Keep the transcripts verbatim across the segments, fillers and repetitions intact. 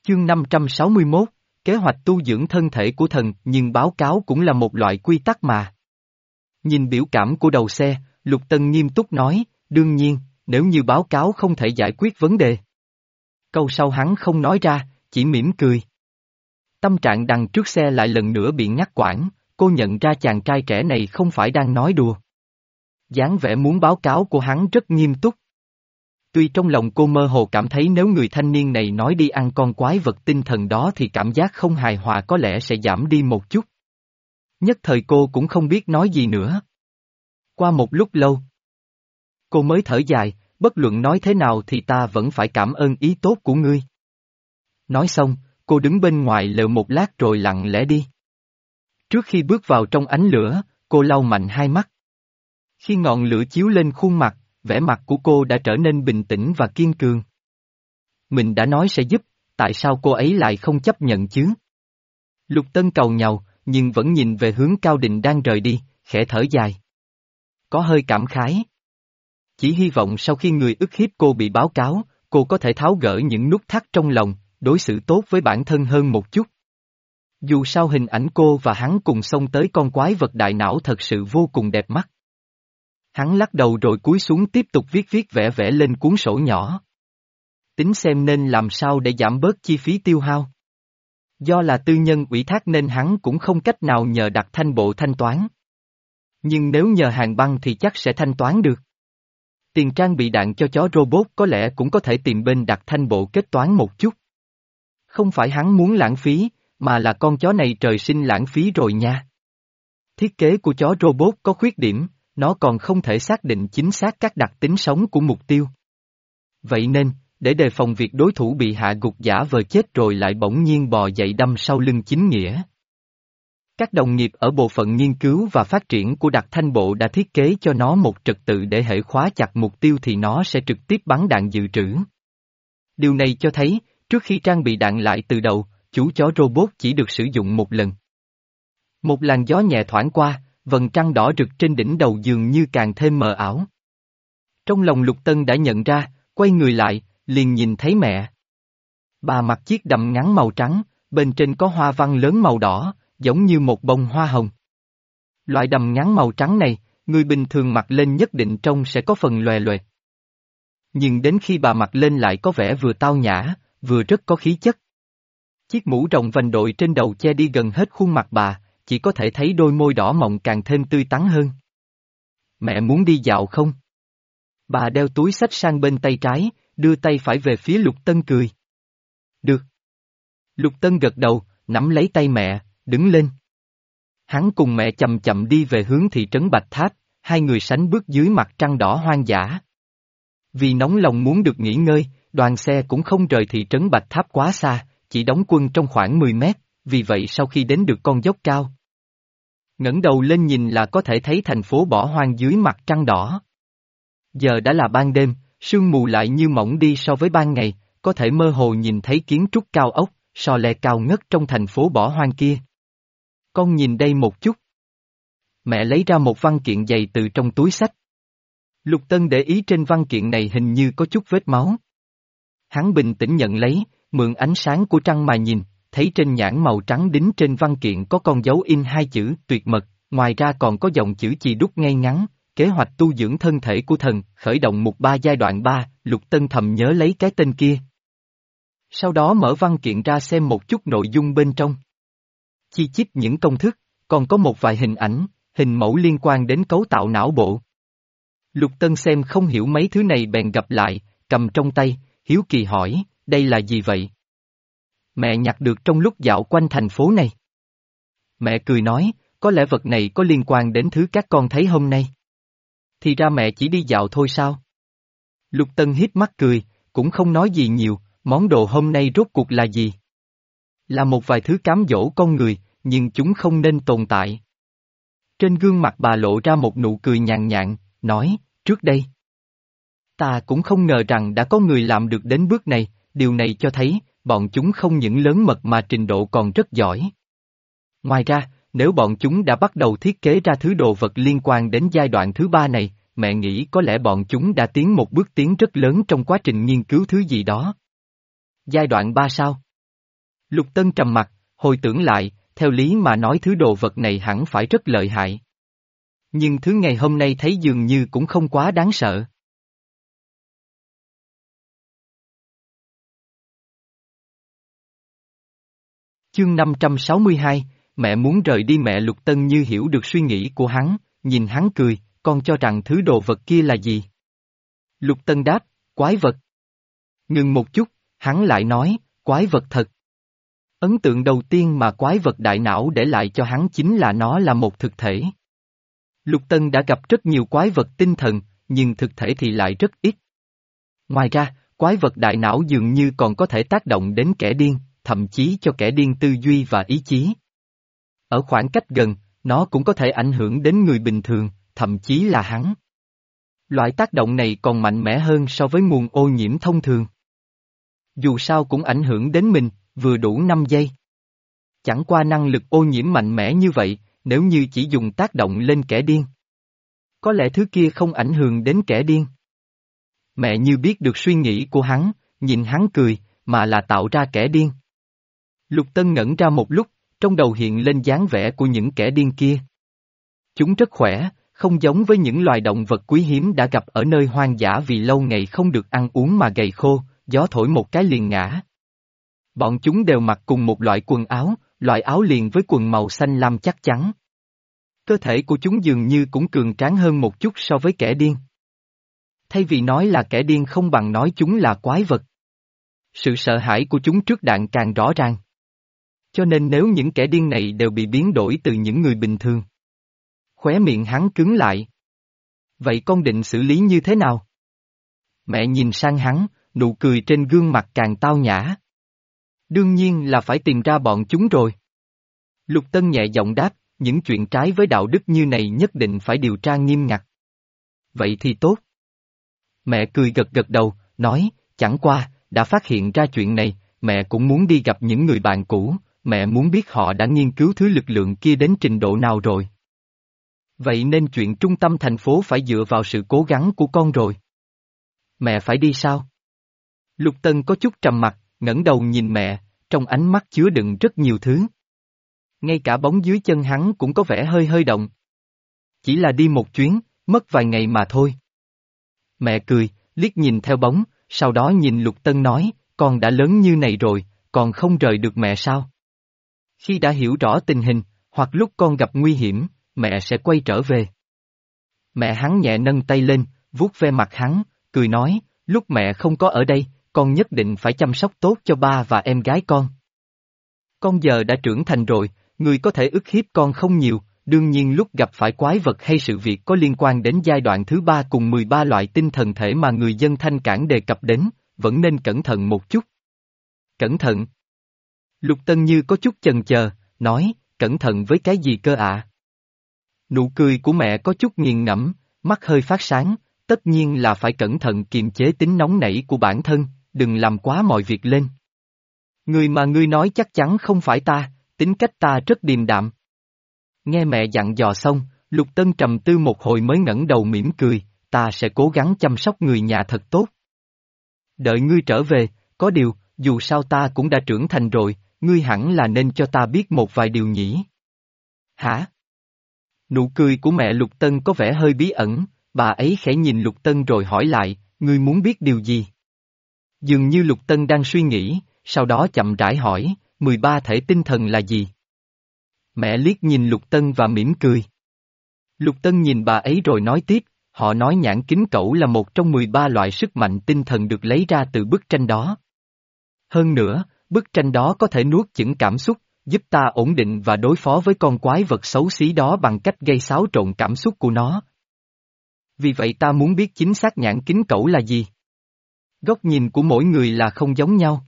Chương năm trăm sáu mươi mốt, kế hoạch tu dưỡng thân thể của thần, nhưng báo cáo cũng là một loại quy tắc mà. Nhìn biểu cảm của đầu xe, Lục Tân nghiêm túc nói, đương nhiên, nếu như báo cáo không thể giải quyết vấn đề. Câu sau hắn không nói ra, chỉ mỉm cười. Tâm trạng đằng trước xe lại lần nữa bị ngắt quãng, cô nhận ra chàng trai trẻ này không phải đang nói đùa. Dáng vẻ muốn báo cáo của hắn rất nghiêm túc. Tuy trong lòng cô mơ hồ cảm thấy nếu người thanh niên này nói đi ăn con quái vật tinh thần đó thì cảm giác không hài hòa có lẽ sẽ giảm đi một chút. Nhất thời cô cũng không biết nói gì nữa. Qua một lúc lâu, cô mới thở dài, bất luận nói thế nào thì ta vẫn phải cảm ơn ý tốt của ngươi. Nói xong, cô đứng bên ngoài lều một lát rồi lặng lẽ đi. Trước khi bước vào trong ánh lửa, cô lau mạnh hai mắt. Khi ngọn lửa chiếu lên khuôn mặt, vẻ mặt của cô đã trở nên bình tĩnh và kiên cường. Mình đã nói sẽ giúp, tại sao cô ấy lại không chấp nhận chứ? Lục Tân cầu nhàu, nhưng vẫn nhìn về hướng Cao Định đang rời đi, khẽ thở dài. Có hơi cảm khái. Chỉ hy vọng sau khi người ức hiếp cô bị báo cáo, cô có thể tháo gỡ những nút thắt trong lòng, đối xử tốt với bản thân hơn một chút. Dù sao hình ảnh cô và hắn cùng xông tới con quái vật đại não thật sự vô cùng đẹp mắt. Hắn lắc đầu rồi cúi xuống tiếp tục viết viết vẽ vẽ lên cuốn sổ nhỏ. Tính xem nên làm sao để giảm bớt chi phí tiêu hao. Do là tư nhân ủy thác nên hắn cũng không cách nào nhờ Đặc Thanh Bộ thanh toán. Nhưng nếu nhờ hàng băng thì chắc sẽ thanh toán được. Tiền trang bị đạn cho chó robot có lẽ cũng có thể tìm bên Đặc Thanh Bộ kết toán một chút. Không phải hắn muốn lãng phí, mà là con chó này trời sinh lãng phí rồi nha. Thiết kế của chó robot có khuyết điểm, nó còn không thể xác định chính xác các đặc tính sống của mục tiêu. Vậy nên, để đề phòng việc đối thủ bị hạ gục giả vờ chết rồi lại bỗng nhiên bò dậy đâm sau lưng chính nghĩa. Các đồng nghiệp ở bộ phận nghiên cứu và phát triển của Đặc Thanh Bộ đã thiết kế cho nó một trật tự để hễ khóa chặt mục tiêu thì nó sẽ trực tiếp bắn đạn dự trữ. Điều này cho thấy, trước khi trang bị đạn lại từ đầu, chú chó robot chỉ được sử dụng một lần. Một làn gió nhẹ thoảng qua, vầng trăng đỏ rực trên đỉnh đầu dường như càng thêm mờ ảo. Trong lòng Lục Tân đã nhận ra, quay người lại, liền nhìn thấy mẹ. Bà mặc chiếc đầm ngắn màu trắng, bên trên có hoa văn lớn màu đỏ, giống như một bông hoa hồng. Loại đầm ngắn màu trắng này, người bình thường mặc lên nhất định trông sẽ có phần lòe loẹt. Nhưng đến khi bà mặc lên lại có vẻ vừa tao nhã, vừa rất có khí chất. Chiếc mũ rộng vành đội trên đầu che đi gần hết khuôn mặt bà, chỉ có thể thấy đôi môi đỏ mọng càng thêm tươi tắn hơn. Mẹ muốn đi dạo không? Bà đeo túi xách sang bên tay trái, đưa tay phải về phía Lục Tân cười. Được. Lục Tân gật đầu, nắm lấy tay mẹ, đứng lên. Hắn cùng mẹ chậm chậm đi về hướng thị trấn Bạch Tháp, hai người sánh bước dưới mặt trăng đỏ hoang dã. Vì nóng lòng muốn được nghỉ ngơi, đoàn xe cũng không rời thị trấn Bạch Tháp quá xa, chỉ đóng quân trong khoảng mười mét, vì vậy sau khi đến được con dốc cao, ngẩng đầu lên nhìn là có thể thấy thành phố bỏ hoang dưới mặt trăng đỏ. Giờ đã là ban đêm, sương mù lại như mỏng đi so với ban ngày, có thể mơ hồ nhìn thấy kiến trúc cao ốc, so le cao ngất trong thành phố bỏ hoang kia. Con nhìn đây một chút. Mẹ lấy ra một văn kiện dày từ trong túi xách. Lục Tân để ý trên văn kiện này hình như có chút vết máu. Hắn bình tĩnh nhận lấy, mượn ánh sáng của trăng mà nhìn, thấy trên nhãn màu trắng đính trên văn kiện có con dấu in hai chữ tuyệt mật, ngoài ra còn có dòng chữ chì đúc ngay ngắn, kế hoạch tu dưỡng thân thể của thần, khởi động mục ba giai đoạn ba, Lục Tân thầm nhớ lấy cái tên kia. Sau đó mở văn kiện ra xem một chút nội dung bên trong. Chi chít những công thức, còn có một vài hình ảnh, hình mẫu liên quan đến cấu tạo não bộ. Lục Tân xem không hiểu mấy thứ này bèn gặp lại, cầm trong tay, hiếu kỳ hỏi, đây là gì vậy? Mẹ nhặt được trong lúc dạo quanh thành phố này. Mẹ cười nói, có lẽ vật này có liên quan đến thứ các con thấy hôm nay. Thì ra mẹ chỉ đi dạo thôi sao? Lục Tân híp mắt cười, cũng không nói gì nhiều, món đồ hôm nay rốt cuộc là gì? Là một vài thứ cám dỗ con người, nhưng chúng không nên tồn tại. Trên gương mặt bà lộ ra một nụ cười nhàn nhạt, nói, trước đây. Ta cũng không ngờ rằng đã có người làm được đến bước này, điều này cho thấy, bọn chúng không những lớn mật mà trình độ còn rất giỏi. Ngoài ra, nếu bọn chúng đã bắt đầu thiết kế ra thứ đồ vật liên quan đến giai đoạn thứ ba này, mẹ nghĩ có lẽ bọn chúng đã tiến một bước tiến rất lớn trong quá trình nghiên cứu thứ gì đó. Giai đoạn ba sao? Lục Tân trầm mặt, hồi tưởng lại, theo lý mà nói thứ đồ vật này hẳn phải rất lợi hại. Nhưng thứ ngày hôm nay thấy dường như cũng không quá đáng sợ. Chương năm trăm sáu mươi hai, mẹ muốn rời đi. Mẹ Lục Tân như hiểu được suy nghĩ của hắn, nhìn hắn cười, con cho rằng thứ đồ vật kia là gì? Lục Tân đáp, quái vật. Ngừng một chút, hắn lại nói, quái vật thật. Ấn tượng đầu tiên mà quái vật đại não để lại cho hắn chính là nó là một thực thể. Lục Tân đã gặp rất nhiều quái vật tinh thần, nhưng thực thể thì lại rất ít. Ngoài ra, quái vật đại não dường như còn có thể tác động đến kẻ điên, thậm chí cho kẻ điên tư duy và ý chí. Ở khoảng cách gần, nó cũng có thể ảnh hưởng đến người bình thường, thậm chí là hắn. Loại tác động này còn mạnh mẽ hơn so với nguồn ô nhiễm thông thường. Dù sao cũng ảnh hưởng đến mình, vừa đủ năm giây. Chẳng qua năng lực ô nhiễm mạnh mẽ như vậy, nếu như chỉ dùng tác động lên kẻ điên. Có lẽ thứ kia không ảnh hưởng đến kẻ điên. Mẹ như biết được suy nghĩ của hắn, nhìn hắn cười, mà là tạo ra kẻ điên. Lục Tân ngẩn ra một lúc, trong đầu hiện lên dáng vẻ của những kẻ điên kia. Chúng rất khỏe, không giống với những loài động vật quý hiếm đã gặp ở nơi hoang dã vì lâu ngày không được ăn uống mà gầy khô, gió thổi một cái liền ngã. Bọn chúng đều mặc cùng một loại quần áo, loại áo liền với quần màu xanh lam chắc chắn. Cơ thể của chúng dường như cũng cường tráng hơn một chút so với kẻ điên. Thay vì nói là kẻ điên không bằng nói chúng là quái vật. Sự sợ hãi của chúng trước đạn càng rõ ràng. Cho nên nếu những kẻ điên này đều bị biến đổi từ những người bình thường. Khóe miệng hắn cứng lại. Vậy con định xử lý như thế nào? Mẹ nhìn sang hắn, nụ cười trên gương mặt càng tao nhã. Đương nhiên là phải tìm ra bọn chúng rồi. Lục Tân nhẹ giọng đáp, những chuyện trái với đạo đức như này nhất định phải điều tra nghiêm ngặt. Vậy thì tốt. Mẹ cười gật gật đầu, nói, chẳng qua, đã phát hiện ra chuyện này, mẹ cũng muốn đi gặp những người bạn cũ, mẹ muốn biết họ đã nghiên cứu thứ lực lượng kia đến trình độ nào rồi. Vậy nên chuyện trung tâm thành phố phải dựa vào sự cố gắng của con rồi. Mẹ phải đi sao? Lục Tân có chút trầm mặc, ngẩng đầu nhìn mẹ, trong ánh mắt chứa đựng rất nhiều thứ. Ngay cả bóng dưới chân hắn cũng có vẻ hơi hơi động. Chỉ là đi một chuyến, mất vài ngày mà thôi. Mẹ cười, liếc nhìn theo bóng, sau đó nhìn Lục Tân nói, con đã lớn như này rồi, còn không rời được mẹ sao? Khi đã hiểu rõ tình hình, hoặc lúc con gặp nguy hiểm, mẹ sẽ quay trở về. Mẹ hắn nhẹ nâng tay lên, vuốt ve mặt hắn, cười nói, lúc mẹ không có ở đây, con nhất định phải chăm sóc tốt cho ba và em gái con. Con giờ đã trưởng thành rồi, người có thể ức hiếp con không nhiều, đương nhiên lúc gặp phải quái vật hay sự việc có liên quan đến giai đoạn thứ ba cùng mười ba loại tinh thần thể mà người dân Thanh Cảng đề cập đến, vẫn nên cẩn thận một chút. Cẩn thận. Lục Tân như có chút chần chờ, nói, cẩn thận với cái gì cơ ạ? Nụ cười của mẹ có chút nghiền ngẫm, mắt hơi phát sáng, tất nhiên là phải cẩn thận kiềm chế tính nóng nảy của bản thân, đừng làm quá mọi việc lên. Người mà ngươi nói chắc chắn không phải ta, tính cách ta rất điềm đạm. Nghe mẹ dặn dò xong, Lục Tân trầm tư một hồi mới ngẩng đầu mỉm cười, ta sẽ cố gắng chăm sóc người nhà thật tốt. Đợi ngươi trở về, có điều, dù sao ta cũng đã trưởng thành rồi, ngươi hẳn là nên cho ta biết một vài điều nhỉ. Hả? Nụ cười của mẹ Lục Tân có vẻ hơi bí ẩn, bà ấy khẽ nhìn Lục Tân rồi hỏi lại, ngươi muốn biết điều gì? Dường như Lục Tân đang suy nghĩ, sau đó chậm rãi hỏi, mười ba thể tinh thần là gì? Mẹ liếc nhìn Lục Tân và mỉm cười. Lục Tân nhìn bà ấy rồi nói tiếp, họ nói nhãn kính cẩu là một trong mười ba loại sức mạnh tinh thần được lấy ra từ bức tranh đó. Hơn nữa, bức tranh đó có thể nuốt chửng cảm xúc, giúp ta ổn định và đối phó với con quái vật xấu xí đó bằng cách gây xáo trộn cảm xúc của nó. Vì vậy ta muốn biết chính xác nhãn kính cẩu là gì. Góc nhìn của mỗi người là không giống nhau.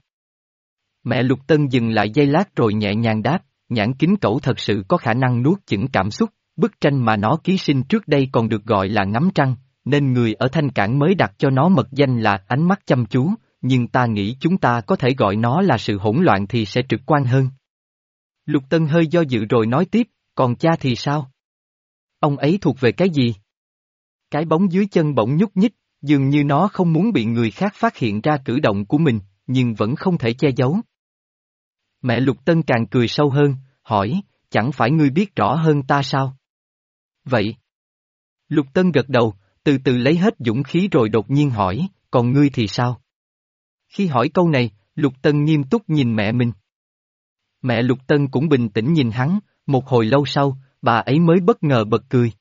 Mẹ Lục Tân dừng lại giây lát rồi nhẹ nhàng đáp, nhãn kính cẩu thật sự có khả năng nuốt chửng cảm xúc, bức tranh mà nó ký sinh trước đây còn được gọi là ngắm trăng, nên người ở Thanh Cảng mới đặt cho nó mật danh là ánh mắt chăm chú, nhưng ta nghĩ chúng ta có thể gọi nó là sự hỗn loạn thì sẽ trực quan hơn. Lục Tân hơi do dự rồi nói tiếp, còn cha thì sao? Ông ấy thuộc về cái gì? Cái bóng dưới chân bỗng nhúc nhích, dường như nó không muốn bị người khác phát hiện ra cử động của mình, nhưng vẫn không thể che giấu. Mẹ Lục Tân càng cười sâu hơn, hỏi, chẳng phải ngươi biết rõ hơn ta sao? Vậy. Lục Tân gật đầu, từ từ lấy hết dũng khí rồi đột nhiên hỏi, còn ngươi thì sao? Khi hỏi câu này, Lục Tân nghiêm túc nhìn mẹ mình. Mẹ Lục Tân cũng bình tĩnh nhìn hắn, một hồi lâu sau, bà ấy mới bất ngờ bật cười.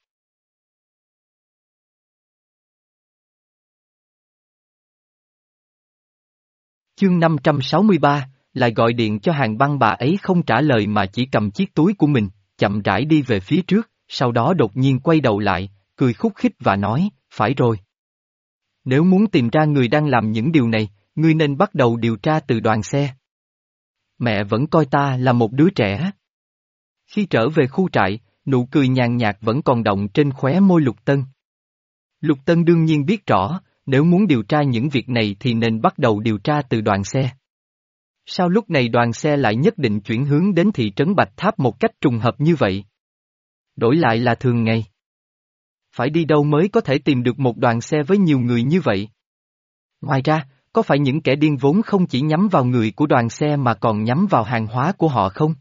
Chương năm trăm sáu mươi ba, lại gọi điện cho Hàn Băng, bà ấy không trả lời mà chỉ cầm chiếc túi của mình, chậm rãi đi về phía trước, sau đó đột nhiên quay đầu lại, cười khúc khích và nói, phải rồi. Nếu muốn tìm ra người đang làm những điều này, ngươi nên bắt đầu điều tra từ đoàn xe. Mẹ vẫn coi ta là một đứa trẻ. Khi trở về khu trại, nụ cười nhàn nhạt vẫn còn đọng trên khóe môi Lục Tân. Lục Tân đương nhiên biết rõ, nếu muốn điều tra những việc này thì nên bắt đầu điều tra từ đoàn xe. Sao lúc này đoàn xe lại nhất định chuyển hướng đến thị trấn Bạch Tháp một cách trùng hợp như vậy? Đổi lại là thường ngày. Phải đi đâu mới có thể tìm được một đoàn xe với nhiều người như vậy? Ngoài ra, có phải những kẻ điên vốn không chỉ nhắm vào người của đoàn xe mà còn nhắm vào hàng hóa của họ không?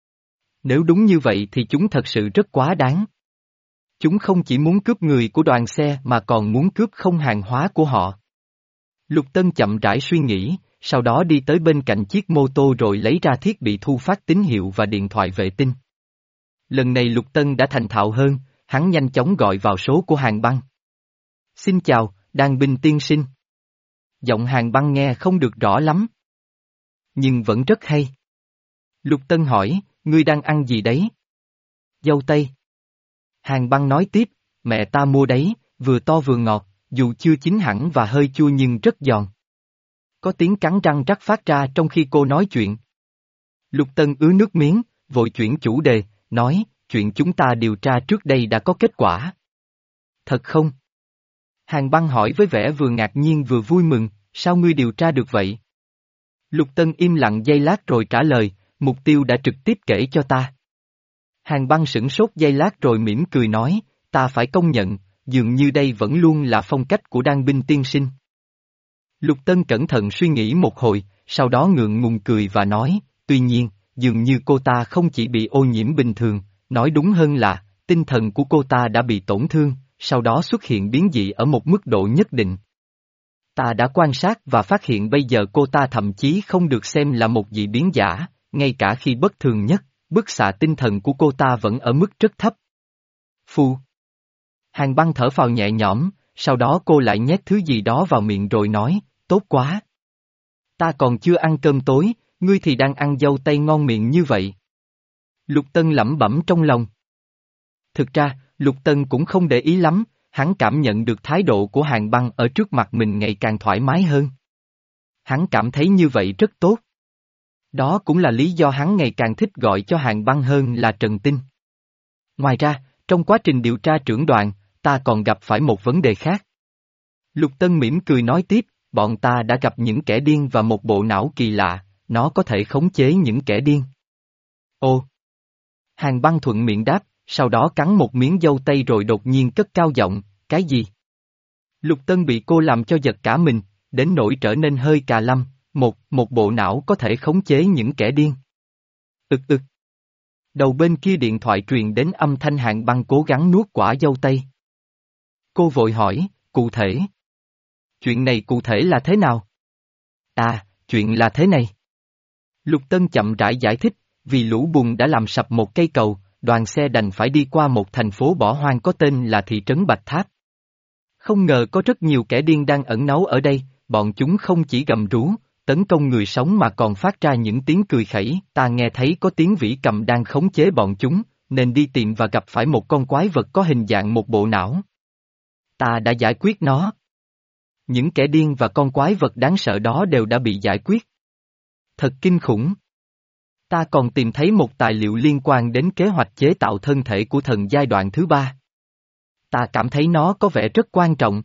Nếu đúng như vậy thì chúng thật sự rất quá đáng. Chúng không chỉ muốn cướp người của đoàn xe mà còn muốn cướp không hàng hóa của họ. Lục Tân chậm rãi suy nghĩ, sau đó đi tới bên cạnh chiếc mô tô rồi lấy ra thiết bị thu phát tín hiệu và điện thoại vệ tinh. Lần này Lục Tân đã thành thạo hơn, hắn nhanh chóng gọi vào số của Hàn Băng. Xin chào, Đan Binh tiên sinh. Giọng Hàn Băng nghe không được rõ lắm. Nhưng vẫn rất hay. Lục Tân hỏi, ngươi đang ăn gì đấy? Dâu tây. Hàn Băng nói tiếp, mẹ ta mua đấy, vừa to vừa ngọt, dù chưa chín hẳn và hơi chua nhưng rất giòn. Có tiếng cắn răng rắc phát ra trong khi cô nói chuyện. Lục Tân ứa nước miếng, vội chuyển chủ đề, nói, chuyện chúng ta điều tra trước đây đã có kết quả. Thật không? Hàn Băng hỏi với vẻ vừa ngạc nhiên vừa vui mừng, sao ngươi điều tra được vậy? Lục Tân im lặng giây lát rồi trả lời, mục tiêu đã trực tiếp kể cho ta. Hàn Băng sửng sốt giây lát rồi mỉm cười nói, ta phải công nhận, dường như đây vẫn luôn là phong cách của Đan Binh tiên sinh. Lục Tân cẩn thận suy nghĩ một hồi, sau đó ngượng ngùng cười và nói, tuy nhiên, dường như cô ta không chỉ bị ô nhiễm bình thường, nói đúng hơn là, tinh thần của cô ta đã bị tổn thương, sau đó xuất hiện biến dị ở một mức độ nhất định. Ta đã quan sát và phát hiện bây giờ cô ta thậm chí không được xem là một dị biến giả, ngay cả khi bất thường nhất, bức xạ tinh thần của cô ta vẫn ở mức rất thấp. Phu. Hàn Băng thở phào nhẹ nhõm, sau đó cô lại nhét thứ gì đó vào miệng rồi nói, tốt quá. Ta còn chưa ăn cơm tối, ngươi thì đang ăn dâu tây ngon miệng như vậy. Lục Tân lẩm bẩm trong lòng. Thực ra, Lục Tân cũng không để ý lắm, hắn cảm nhận được thái độ của Hàn Băng ở trước mặt mình ngày càng thoải mái hơn. Hắn cảm thấy như vậy rất tốt. Đó cũng là lý do hắn ngày càng thích gọi cho Hàn Băng hơn là Trần Tinh. Ngoài ra, trong quá trình điều tra trưởng đoàn, ta còn gặp phải một vấn đề khác. Lục Tân mỉm cười nói tiếp, bọn ta đã gặp những kẻ điên và một bộ não kỳ lạ, nó có thể khống chế những kẻ điên. Ồ! Hàn Băng thuận miệng đáp, sau đó cắn một miếng dâu tây rồi đột nhiên cất cao giọng, cái gì? Lục Tân bị cô làm cho giật cả mình, đến nỗi trở nên hơi cà lâm, một, một bộ não có thể khống chế những kẻ điên. Ực ực. Đầu bên kia điện thoại truyền đến âm thanh Hàn Băng cố gắng nuốt quả dâu tây. Cô vội hỏi, cụ thể. Chuyện này cụ thể là thế nào? À, chuyện là thế này. Lục Tân chậm rãi giải thích, vì lũ bùn đã làm sập một cây cầu, đoàn xe đành phải đi qua một thành phố bỏ hoang có tên là thị trấn Bạch Tháp. Không ngờ có rất nhiều kẻ điên đang ẩn náu ở đây, bọn chúng không chỉ gầm rú, tấn công người sống mà còn phát ra những tiếng cười khẩy, ta nghe thấy có tiếng vĩ cầm đang khống chế bọn chúng, nên đi tìm và gặp phải một con quái vật có hình dạng một bộ não. Ta đã giải quyết nó. Những kẻ điên và con quái vật đáng sợ đó đều đã bị giải quyết. Thật kinh khủng. Ta còn tìm thấy một tài liệu liên quan đến kế hoạch chế tạo thân thể của thần giai đoạn thứ ba. Ta cảm thấy nó có vẻ rất quan trọng.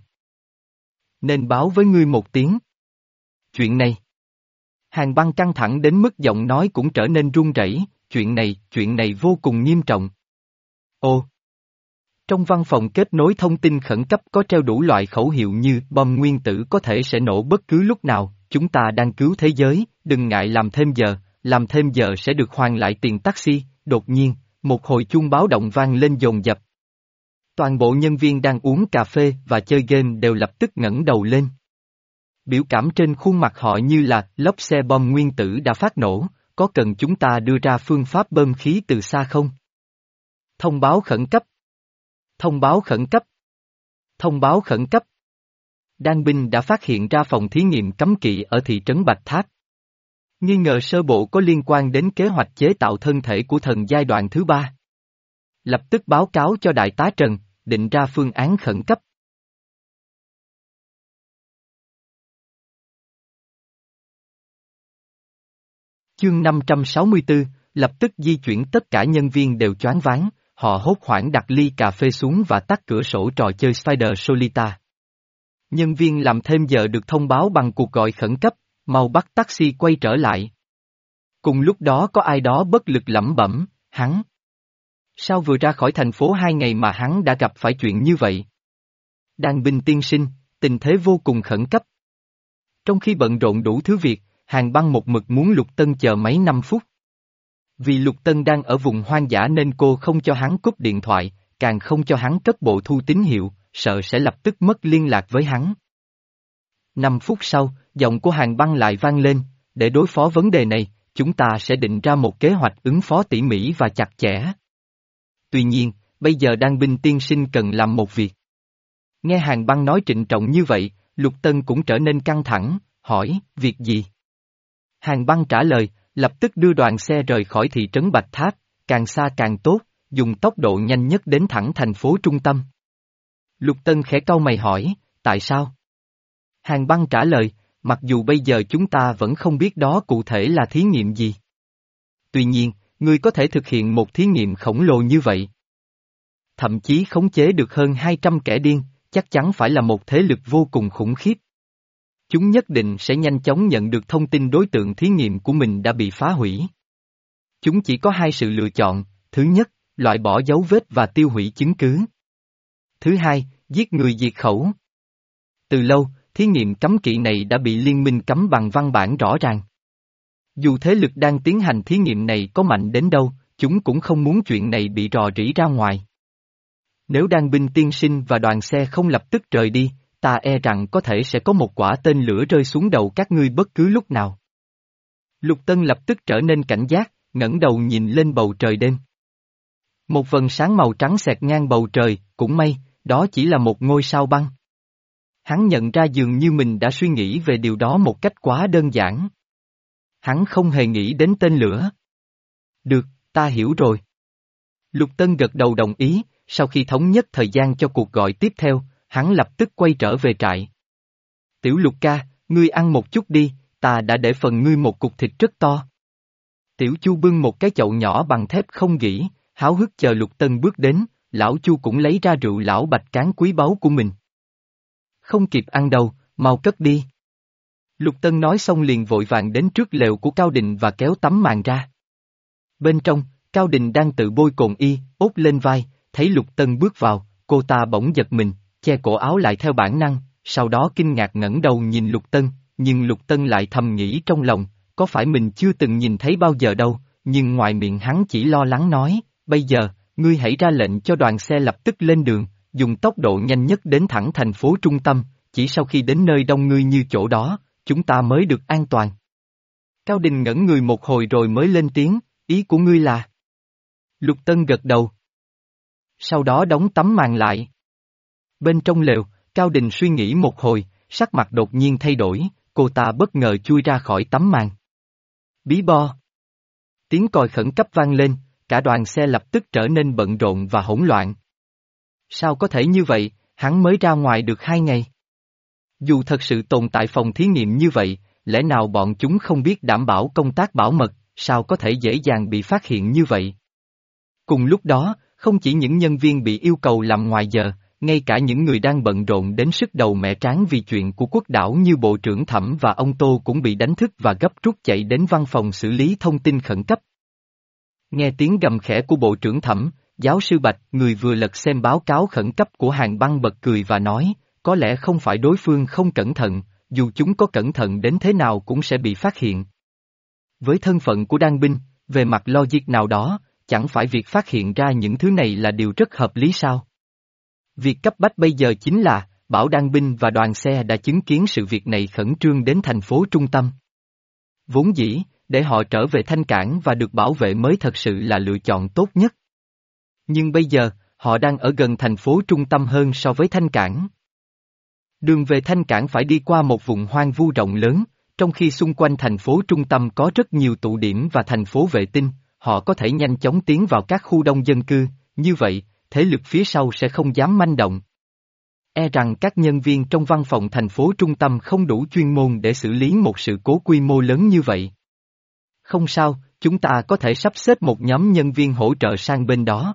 Nên báo với ngươi một tiếng. Chuyện này. Hàn Băng căng thẳng đến mức giọng nói cũng trở nên run rẩy, chuyện này, chuyện này vô cùng nghiêm trọng. Ồ! Trong văn phòng kết nối thông tin khẩn cấp có treo đủ loại khẩu hiệu như bom nguyên tử có thể sẽ nổ bất cứ lúc nào, chúng ta đang cứu thế giới, đừng ngại làm thêm giờ, làm thêm giờ sẽ được hoàn lại tiền taxi. Đột nhiên, một hồi chuông báo động vang lên dồn dập. Toàn bộ nhân viên đang uống cà phê và chơi game đều lập tức ngẩng đầu lên. Biểu cảm trên khuôn mặt họ như là lốp xe bom nguyên tử đã phát nổ, có cần chúng ta đưa ra phương pháp bơm khí từ xa không? Thông báo khẩn cấp. Thông báo khẩn cấp. Thông báo khẩn cấp. Đan binh đã phát hiện ra phòng thí nghiệm cấm kỵ ở thị trấn Bạch Tháp. Nghi ngờ sơ bộ có liên quan đến kế hoạch chế tạo thân thể của thần giai đoạn thứ ba. Lập tức báo cáo cho Đại tá Trần, định ra phương án khẩn cấp. Chương năm trăm sáu mươi tư, lập tức di chuyển tất cả nhân viên đều choáng váng, họ hốt hoảng đặt ly cà phê xuống và tắt cửa sổ trò chơi Spider Solita. Nhân viên làm thêm giờ được thông báo bằng cuộc gọi khẩn cấp, mau bắt taxi quay trở lại. Cùng lúc đó có ai đó bất lực lẩm bẩm, hắn. Sao vừa ra khỏi thành phố hai ngày mà hắn đã gặp phải chuyện như vậy? Đan binh tiên sinh, tình thế vô cùng khẩn cấp. Trong khi bận rộn đủ thứ việc, Hàn Băng một mực muốn Lục Tân chờ mấy năm phút. Vì Lục Tân đang ở vùng hoang dã nên cô không cho hắn cúp điện thoại, càng không cho hắn cất bộ thu tín hiệu, sợ sẽ lập tức mất liên lạc với hắn. Năm phút sau, giọng của Hàn Băng lại vang lên, để đối phó vấn đề này, chúng ta sẽ định ra một kế hoạch ứng phó tỉ mỉ và chặt chẽ. Tuy nhiên, bây giờ Đan binh tiên sinh cần làm một việc. Nghe Hàn Băng nói trịnh trọng như vậy, Lục Tân cũng trở nên căng thẳng, hỏi, việc gì? Hàn Băng trả lời, lập tức đưa đoàn xe rời khỏi thị trấn Bạch Tháp, càng xa càng tốt, dùng tốc độ nhanh nhất đến thẳng thành phố trung tâm. Lục Tân khẽ cau mày hỏi, tại sao? Hàn Băng trả lời, mặc dù bây giờ chúng ta vẫn không biết đó cụ thể là thí nghiệm gì. Tuy nhiên, ngươi có thể thực hiện một thí nghiệm khổng lồ như vậy. Thậm chí khống chế được hơn hai trăm kẻ điên, chắc chắn phải là một thế lực vô cùng khủng khiếp. Chúng nhất định sẽ nhanh chóng nhận được thông tin đối tượng thí nghiệm của mình đã bị phá hủy. Chúng chỉ có hai sự lựa chọn, thứ nhất, loại bỏ dấu vết và tiêu hủy chứng cứ. Thứ hai, giết người diệt khẩu. Từ lâu, thí nghiệm cấm kỵ này đã bị liên minh cấm bằng văn bản rõ ràng. Dù thế lực đang tiến hành thí nghiệm này có mạnh đến đâu, chúng cũng không muốn chuyện này bị rò rỉ ra ngoài. Nếu Đan binh tiên sinh và đoàn xe không lập tức rời đi, ta e rằng có thể sẽ có một quả tên lửa rơi xuống đầu các ngươi bất cứ lúc nào. Lục Tân lập tức trở nên cảnh giác, ngẩng đầu nhìn lên bầu trời đêm. Một vầng sáng màu trắng xẹt ngang bầu trời, cũng may, đó chỉ là một ngôi sao băng. Hắn nhận ra dường như mình đã suy nghĩ về điều đó một cách quá đơn giản. Hắn không hề nghĩ đến tên lửa. Được, ta hiểu rồi. Lục Tân gật đầu đồng ý, sau khi thống nhất thời gian cho cuộc gọi tiếp theo, hắn lập tức quay trở về trại. Tiểu Lục ca, ngươi ăn một chút đi, ta đã để phần ngươi một cục thịt rất to. Tiểu Chu bưng một cái chậu nhỏ bằng thép không gỉ, háo hức chờ Lục Tân bước đến, lão Chu cũng lấy ra rượu lão bạch cán quý báu của mình. Không kịp ăn đâu, mau cất đi. Lục Tân nói xong liền vội vàng đến trước lều của Cao Đình và kéo tấm màn ra. Bên trong, Cao Đình đang tự bôi cồn y, ốt lên vai, thấy Lục Tân bước vào, cô ta bỗng giật mình, che cổ áo lại theo bản năng, sau đó kinh ngạc ngẩng đầu nhìn Lục Tân, nhưng Lục Tân lại thầm nghĩ trong lòng, có phải mình chưa từng nhìn thấy bao giờ đâu, nhưng ngoài miệng hắn chỉ lo lắng nói, bây giờ, ngươi hãy ra lệnh cho đoàn xe lập tức lên đường, dùng tốc độ nhanh nhất đến thẳng thành phố trung tâm, chỉ sau khi đến nơi đông ngươi như chỗ đó, chúng ta mới được an toàn. Cao Đình ngẩn người một hồi rồi mới lên tiếng, ý của ngươi là? Lục Tân gật đầu. Sau đó đóng tấm màn lại. Bên trong lều, Cao Đình suy nghĩ một hồi, sắc mặt đột nhiên thay đổi, cô ta bất ngờ chui ra khỏi tấm màn. Bí bo. Tiếng còi khẩn cấp vang lên, cả đoàn xe lập tức trở nên bận rộn và hỗn loạn. Sao có thể như vậy, hắn mới ra ngoài được hai ngày. Dù thật sự tồn tại phòng thí nghiệm như vậy, lẽ nào bọn chúng không biết đảm bảo công tác bảo mật, sao có thể dễ dàng bị phát hiện như vậy? Cùng lúc đó, không chỉ những nhân viên bị yêu cầu làm ngoài giờ, ngay cả những người đang bận rộn đến sức đầu mẻ trán vì chuyện của quốc đảo như Bộ trưởng Thẩm và ông Tô cũng bị đánh thức và gấp rút chạy đến văn phòng xử lý thông tin khẩn cấp. Nghe tiếng gầm khẽ của Bộ trưởng Thẩm, giáo sư Bạch, người vừa lật xem báo cáo khẩn cấp của Hàn Băng bật cười và nói, có lẽ không phải đối phương không cẩn thận, dù chúng có cẩn thận đến thế nào cũng sẽ bị phát hiện. Với thân phận của đan binh, về mặt logic nào đó, chẳng phải việc phát hiện ra những thứ này là điều rất hợp lý sao? Việc cấp bách bây giờ chính là, Bảo đan binh và đoàn xe đã chứng kiến sự việc này khẩn trương đến thành phố trung tâm. Vốn dĩ, để họ trở về Thanh Cảng và được bảo vệ mới thật sự là lựa chọn tốt nhất. Nhưng bây giờ, họ đang ở gần thành phố trung tâm hơn so với Thanh Cảng. Đường về Thanh Cảng phải đi qua một vùng hoang vu rộng lớn, trong khi xung quanh thành phố trung tâm có rất nhiều tụ điểm và thành phố vệ tinh, họ có thể nhanh chóng tiến vào các khu đông dân cư, như vậy, thế lực phía sau sẽ không dám manh động. E rằng các nhân viên trong văn phòng thành phố trung tâm không đủ chuyên môn để xử lý một sự cố quy mô lớn như vậy. Không sao, chúng ta có thể sắp xếp một nhóm nhân viên hỗ trợ sang bên đó.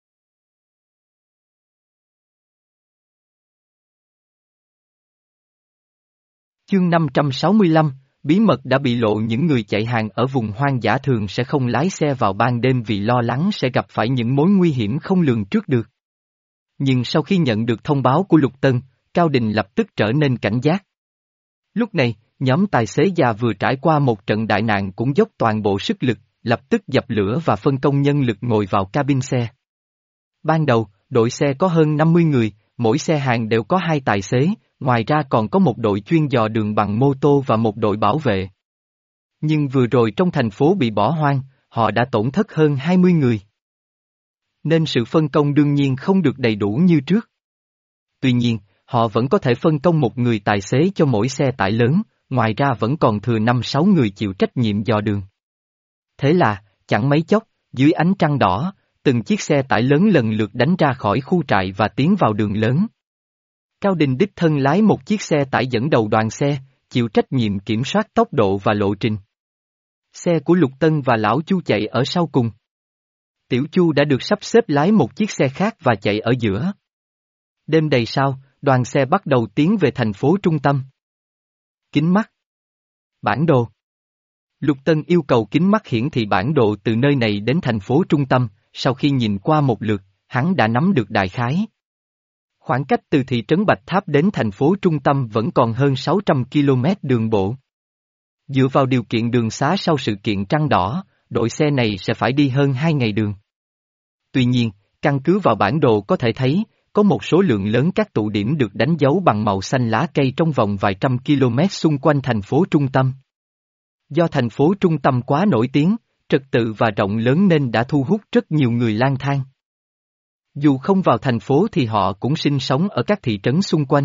Chương năm trăm sáu mươi lăm, bí mật đã bị lộ. Những người chạy hàng ở vùng hoang dã thường sẽ không lái xe vào ban đêm vì lo lắng sẽ gặp phải những mối nguy hiểm không lường trước được. Nhưng sau khi nhận được thông báo của Lục Tân, Cao Đình lập tức trở nên cảnh giác. Lúc này, nhóm tài xế già vừa trải qua một trận đại nạn cũng dốc toàn bộ sức lực, lập tức dập lửa và phân công nhân lực ngồi vào cabin xe. Ban đầu, đội xe có hơn năm mươi người, mỗi xe hàng đều có hai tài xế, ngoài ra còn có một đội chuyên dò đường bằng mô tô và một đội bảo vệ. Nhưng vừa rồi trong thành phố bị bỏ hoang, họ đã tổn thất hơn hai mươi người. Nên sự phân công đương nhiên không được đầy đủ như trước. Tuy nhiên, họ vẫn có thể phân công một người tài xế cho mỗi xe tải lớn, ngoài ra vẫn còn thừa năm sáu người chịu trách nhiệm dò đường. Thế là, chẳng mấy chốc, dưới ánh trăng đỏ, từng chiếc xe tải lớn lần lượt đánh ra khỏi khu trại và tiến vào đường lớn. Cao Đình đích thân lái một chiếc xe tải dẫn đầu đoàn xe, chịu trách nhiệm kiểm soát tốc độ và lộ trình. Xe của Lục Tân và Lão Chu chạy ở sau cùng. Tiểu Chu đã được sắp xếp lái một chiếc xe khác và chạy ở giữa. Đêm đầy sao, đoàn xe bắt đầu tiến về thành phố trung tâm. Kính mắt. Bản đồ. Lục Tân yêu cầu kính mắt hiển thị bản đồ từ nơi này đến thành phố trung tâm, sau khi nhìn qua một lượt, hắn đã nắm được đại khái. Khoảng cách từ thị trấn Bạch Tháp đến thành phố trung tâm vẫn còn hơn sáu trăm ki lô mét đường bộ. Dựa vào điều kiện đường xá sau sự kiện trăng đỏ, đội xe này sẽ phải đi hơn hai ngày đường. Tuy nhiên, căn cứ vào bản đồ có thể thấy, có một số lượng lớn các tụ điểm được đánh dấu bằng màu xanh lá cây trong vòng vài trăm km xung quanh thành phố trung tâm. Do thành phố trung tâm quá nổi tiếng, trật tự và rộng lớn nên đã thu hút rất nhiều người lang thang. Dù không vào thành phố thì họ cũng sinh sống ở các thị trấn xung quanh.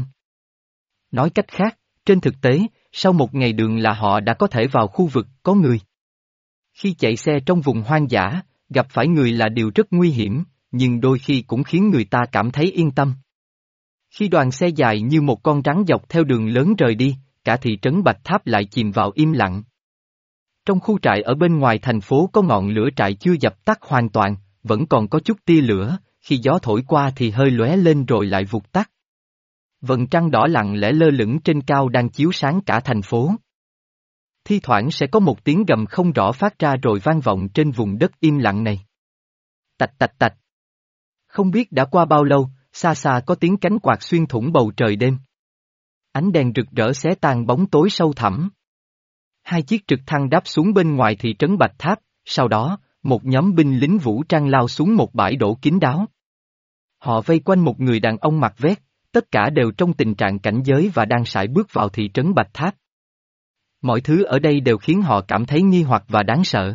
Nói cách khác, trên thực tế, sau một ngày đường là họ đã có thể vào khu vực có người. Khi chạy xe trong vùng hoang dã, gặp phải người là điều rất nguy hiểm, nhưng đôi khi cũng khiến người ta cảm thấy yên tâm. Khi đoàn xe dài như một con rắn dọc theo đường lớn rời đi, cả thị trấn Bạch Tháp lại chìm vào im lặng. Trong khu trại ở bên ngoài thành phố có ngọn lửa trại chưa dập tắt hoàn toàn, vẫn còn có chút tia lửa, khi gió thổi qua thì hơi lóe lên rồi lại vụt tắt. Vầng trăng đỏ lặng lẽ lơ lửng trên cao đang chiếu sáng cả thành phố. Thi thoảng sẽ có một tiếng gầm không rõ phát ra rồi vang vọng trên vùng đất im lặng này. Tạch tạch tạch. Không biết đã qua bao lâu, xa xa có tiếng cánh quạt xuyên thủng bầu trời đêm. Ánh đèn rực rỡ xé tan bóng tối sâu thẳm. Hai chiếc trực thăng đáp xuống bên ngoài thị trấn Bạch Tháp, sau đó, một nhóm binh lính vũ trang lao xuống một bãi đổ kín đáo. Họ vây quanh một người đàn ông mặc vest, tất cả đều trong tình trạng cảnh giới và đang sải bước vào thị trấn Bạch Tháp. Mọi thứ ở đây đều khiến họ cảm thấy nghi hoặc và đáng sợ.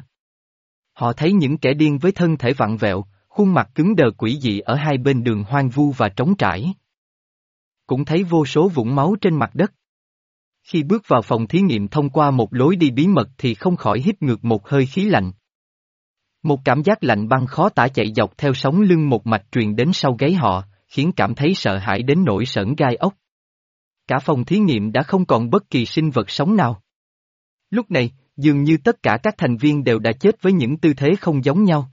Họ thấy những kẻ điên với thân thể vặn vẹo, khuôn mặt cứng đờ quỷ dị ở hai bên đường hoang vu và trống trải. Cũng thấy vô số vũng máu trên mặt đất. Khi bước vào phòng thí nghiệm thông qua một lối đi bí mật thì không khỏi hít ngược một hơi khí lạnh. Một cảm giác lạnh băng khó tả chạy dọc theo sống lưng một mạch truyền đến sau gáy họ, khiến cảm thấy sợ hãi đến nỗi sởn gai ốc. Cả phòng thí nghiệm đã không còn bất kỳ sinh vật sống nào. Lúc này, dường như tất cả các thành viên đều đã chết với những tư thế không giống nhau.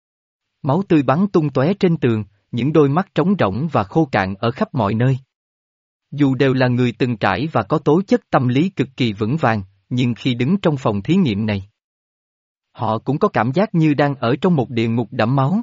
Máu tươi bắn tung tóe trên tường, những đôi mắt trống rỗng và khô cạn ở khắp mọi nơi. Dù đều là người từng trải và có tố chất tâm lý cực kỳ vững vàng, nhưng khi đứng trong phòng thí nghiệm này, họ cũng có cảm giác như đang ở trong một địa ngục đẫm máu.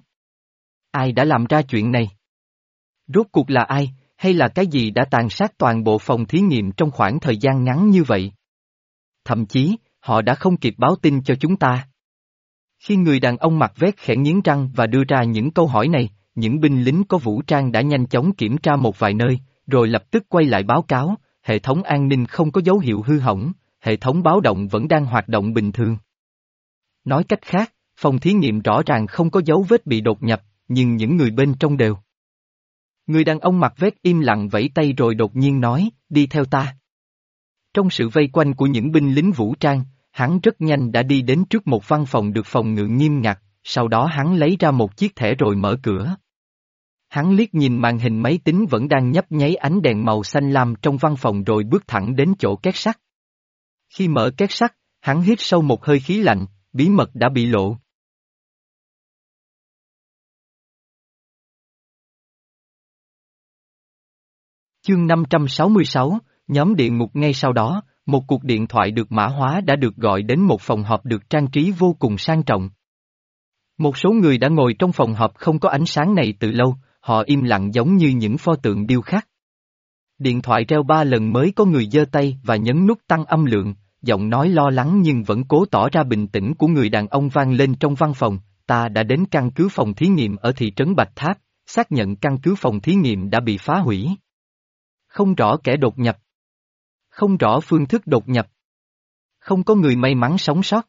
Ai đã làm ra chuyện này? Rốt cuộc là ai, hay là cái gì đã tàn sát toàn bộ phòng thí nghiệm trong khoảng thời gian ngắn như vậy? Thậm chí, họ đã không kịp báo tin cho chúng ta. Khi người đàn ông mặc vest khẽ nghiến răng và đưa ra những câu hỏi này, những binh lính có vũ trang đã nhanh chóng kiểm tra một vài nơi, rồi lập tức quay lại báo cáo, hệ thống an ninh không có dấu hiệu hư hỏng, hệ thống báo động vẫn đang hoạt động bình thường. Nói cách khác, phòng thí nghiệm rõ ràng không có dấu vết bị đột nhập, nhưng những người bên trong đều. Người đàn ông mặc vest im lặng vẫy tay rồi đột nhiên nói, đi theo ta. Trong sự vây quanh của những binh lính vũ trang, hắn rất nhanh đã đi đến trước một văn phòng được phòng ngự nghiêm ngặt, sau đó hắn lấy ra một chiếc thẻ rồi mở cửa. Hắn liếc nhìn màn hình máy tính vẫn đang nhấp nháy ánh đèn màu xanh lam trong văn phòng rồi bước thẳng đến chỗ két sắt. Khi mở két sắt, hắn hít sâu một hơi khí lạnh, bí mật đã bị lộ. Chương năm trăm sáu mươi sáu, nhóm địa ngục. Ngay sau đó, một cuộc điện thoại được mã hóa đã được gọi đến một phòng họp được trang trí vô cùng sang trọng. Một số người đã ngồi trong phòng họp không có ánh sáng này từ lâu, họ im lặng giống như những pho tượng điêu khắc. Điện thoại reo ba lần mới có người giơ tay và nhấn nút tăng âm lượng, giọng nói lo lắng nhưng vẫn cố tỏ ra bình tĩnh của người đàn ông vang lên trong văn phòng, ta đã đến căn cứ phòng thí nghiệm ở thị trấn Bạch Tháp, xác nhận căn cứ phòng thí nghiệm đã bị phá hủy. Không rõ kẻ đột nhập. Không rõ phương thức đột nhập. Không có người may mắn sống sót.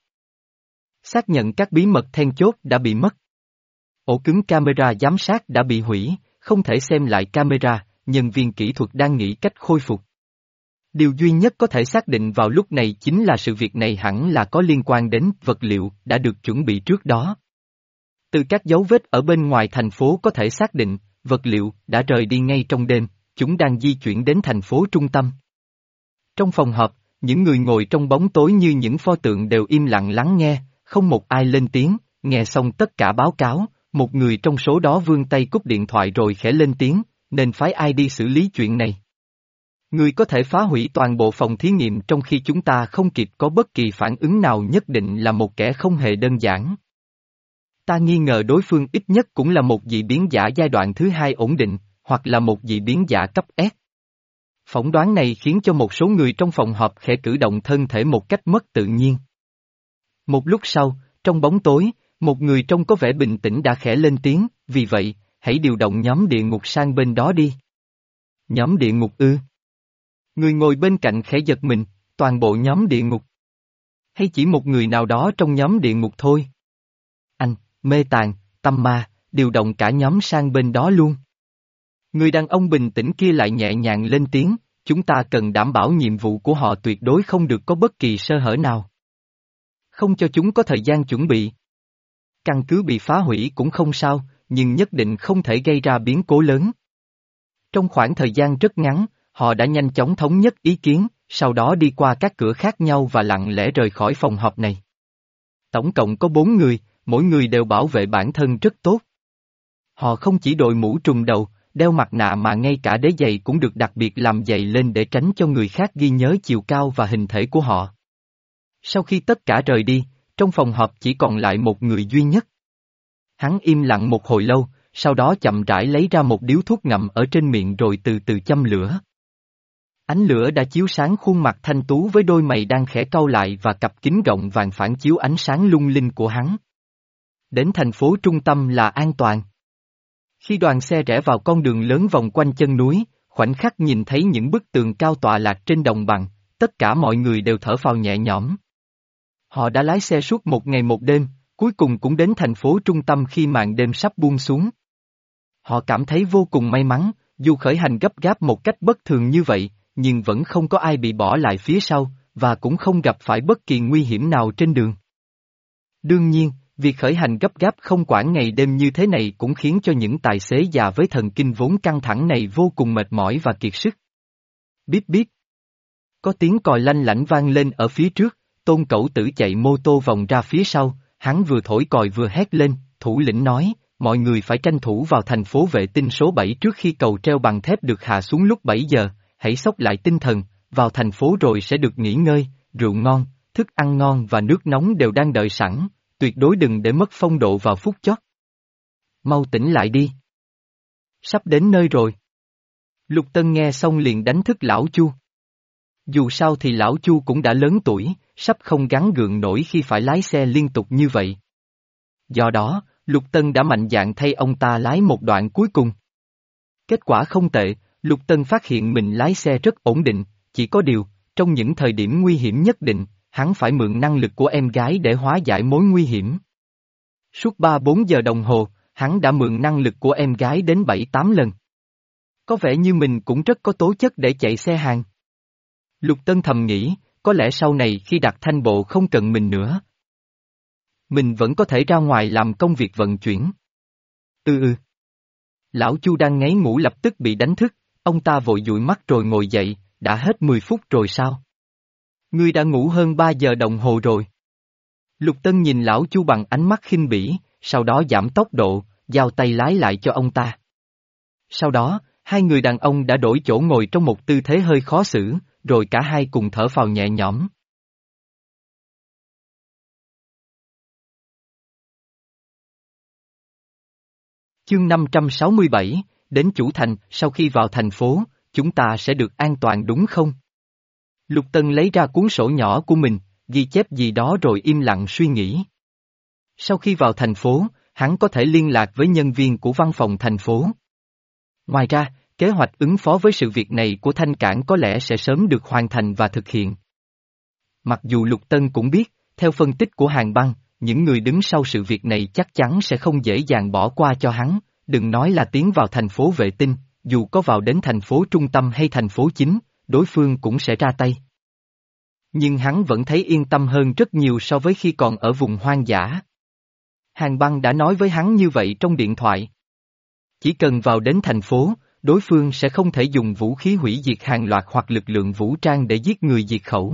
Xác nhận các bí mật then chốt đã bị mất. Ổ cứng camera giám sát đã bị hủy, không thể xem lại camera, nhân viên kỹ thuật đang nghĩ cách khôi phục. Điều duy nhất có thể xác định vào lúc này chính là sự việc này hẳn là có liên quan đến vật liệu đã được chuẩn bị trước đó. Từ các dấu vết ở bên ngoài thành phố có thể xác định, vật liệu đã rời đi ngay trong đêm, chúng đang di chuyển đến thành phố trung tâm. Trong phòng họp, những người ngồi trong bóng tối như những pho tượng đều im lặng lắng nghe, không một ai lên tiếng, nghe xong tất cả báo cáo, một người trong số đó vươn tay cúp điện thoại rồi khẽ lên tiếng, nên phái ai đi xử lý chuyện này. Người có thể phá hủy toàn bộ phòng thí nghiệm trong khi chúng ta không kịp có bất kỳ phản ứng nào nhất định là một kẻ không hề đơn giản. Ta nghi ngờ đối phương ít nhất cũng là một dị biến giả giai đoạn thứ hai ổn định, hoặc là một dị biến giả cấp S. Phỏng đoán này khiến cho một số người trong phòng họp khẽ cử động thân thể một cách mất tự nhiên. Một lúc sau, trong bóng tối, một người trông có vẻ bình tĩnh đã khẽ lên tiếng, vì vậy, hãy điều động nhóm địa ngục sang bên đó đi. Nhóm địa ngục ư? Người ngồi bên cạnh khẽ giật mình, toàn bộ nhóm địa ngục. Hay chỉ một người nào đó trong nhóm địa ngục thôi? Anh, mê tàn, tâm ma, điều động cả nhóm sang bên đó luôn. Người đàn ông bình tĩnh kia lại nhẹ nhàng lên tiếng, chúng ta cần đảm bảo nhiệm vụ của họ tuyệt đối không được có bất kỳ sơ hở nào. Không cho chúng có thời gian chuẩn bị. Căn cứ bị phá hủy cũng không sao, nhưng nhất định không thể gây ra biến cố lớn. Trong khoảng thời gian rất ngắn, họ đã nhanh chóng thống nhất ý kiến, sau đó đi qua các cửa khác nhau và lặng lẽ rời khỏi phòng họp này. Tổng cộng có bốn người, mỗi người đều bảo vệ bản thân rất tốt. Họ không chỉ đội mũ trùm đầu, đeo mặt nạ mà ngay cả đế giày cũng được đặc biệt làm giày lên để tránh cho người khác ghi nhớ chiều cao và hình thể của họ. Sau khi tất cả rời đi, trong phòng họp chỉ còn lại một người duy nhất. Hắn im lặng một hồi lâu, sau đó chậm rãi lấy ra một điếu thuốc ngậm ở trên miệng rồi từ từ châm lửa. Ánh lửa đã chiếu sáng khuôn mặt thanh tú với đôi mày đang khẽ cau lại và cặp kính rộng vàng phản chiếu ánh sáng lung linh của hắn. Đến thành phố trung tâm là an toàn. Khi đoàn xe rẽ vào con đường lớn vòng quanh chân núi, khoảnh khắc nhìn thấy những bức tường cao tọa lạc trên đồng bằng, tất cả mọi người đều thở phào nhẹ nhõm. Họ đã lái xe suốt một ngày một đêm, cuối cùng cũng đến thành phố trung tâm khi màn đêm sắp buông xuống. Họ cảm thấy vô cùng may mắn, dù khởi hành gấp gáp một cách bất thường như vậy, nhưng vẫn không có ai bị bỏ lại phía sau, và cũng không gặp phải bất kỳ nguy hiểm nào trên đường. Đương nhiên, việc khởi hành gấp gáp không quản ngày đêm như thế này cũng khiến cho những tài xế già với thần kinh vốn căng thẳng này vô cùng mệt mỏi và kiệt sức. Bíp bíp. Có tiếng còi lanh lảnh vang lên ở phía trước, Tôn Cẩu Tử chạy mô tô vòng ra phía sau, hắn vừa thổi còi vừa hét lên, thủ lĩnh nói, mọi người phải tranh thủ vào thành phố vệ tinh số bảy trước khi cầu treo bằng thép được hạ xuống lúc bảy giờ, hãy xốc lại tinh thần, vào thành phố rồi sẽ được nghỉ ngơi, rượu ngon, thức ăn ngon và nước nóng đều đang đợi sẵn, tuyệt đối đừng để mất phong độ vào phút chót. Mau tỉnh lại đi. Sắp đến nơi rồi. Lục Tân nghe xong liền đánh thức lão Chu. Dù sao thì lão Chu cũng đã lớn tuổi, sắp không gắng gượng nổi khi phải lái xe liên tục như vậy. Do đó, Lục Tân đã mạnh dạn thay ông ta lái một đoạn cuối cùng. Kết quả không tệ, Lục Tân phát hiện mình lái xe rất ổn định, chỉ có điều, trong những thời điểm nguy hiểm nhất định, hắn phải mượn năng lực của em gái để hóa giải mối nguy hiểm. Suốt ba bốn giờ đồng hồ, hắn đã mượn năng lực của em gái đến bảy tám lần. Có vẻ như mình cũng rất có tố chất để chạy xe hàng. Lục Tân thầm nghĩ, có lẽ sau này khi đặt thanh bộ không cần mình nữa. Mình vẫn có thể ra ngoài làm công việc vận chuyển. Ừ ừ. Lão Chu đang ngáy ngủ lập tức bị đánh thức, ông ta vội dụi mắt rồi ngồi dậy, đã hết mười phút rồi sao? Ngươi đã ngủ hơn ba giờ đồng hồ rồi. Lục Tân nhìn Lão Chu bằng ánh mắt khinh bỉ, sau đó giảm tốc độ, giao tay lái lại cho ông ta. Sau đó, hai người đàn ông đã đổi chỗ ngồi trong một tư thế hơi khó xử, rồi cả hai cùng thở phào nhẹ nhõm. Chương năm trăm sáu mươi bảy, đến chủ thành, sau khi vào thành phố, chúng ta sẽ được an toàn đúng không? Lục Tân lấy ra cuốn sổ nhỏ của mình, ghi chép gì đó rồi im lặng suy nghĩ. Sau khi vào thành phố, hắn có thể liên lạc với nhân viên của văn phòng thành phố. Ngoài ra, kế hoạch ứng phó với sự việc này của Thanh Cảng có lẽ sẽ sớm được hoàn thành và thực hiện. Mặc dù Lục Tân cũng biết, theo phân tích của Hàn Băng, những người đứng sau sự việc này chắc chắn sẽ không dễ dàng bỏ qua cho hắn, đừng nói là tiến vào thành phố vệ tinh, dù có vào đến thành phố trung tâm hay thành phố chính, đối phương cũng sẽ ra tay. Nhưng hắn vẫn thấy yên tâm hơn rất nhiều so với khi còn ở vùng hoang dã. Hàn Băng đã nói với hắn như vậy trong điện thoại. Chỉ cần vào đến thành phố, đối phương sẽ không thể dùng vũ khí hủy diệt hàng loạt hoặc lực lượng vũ trang để giết người diệt khẩu.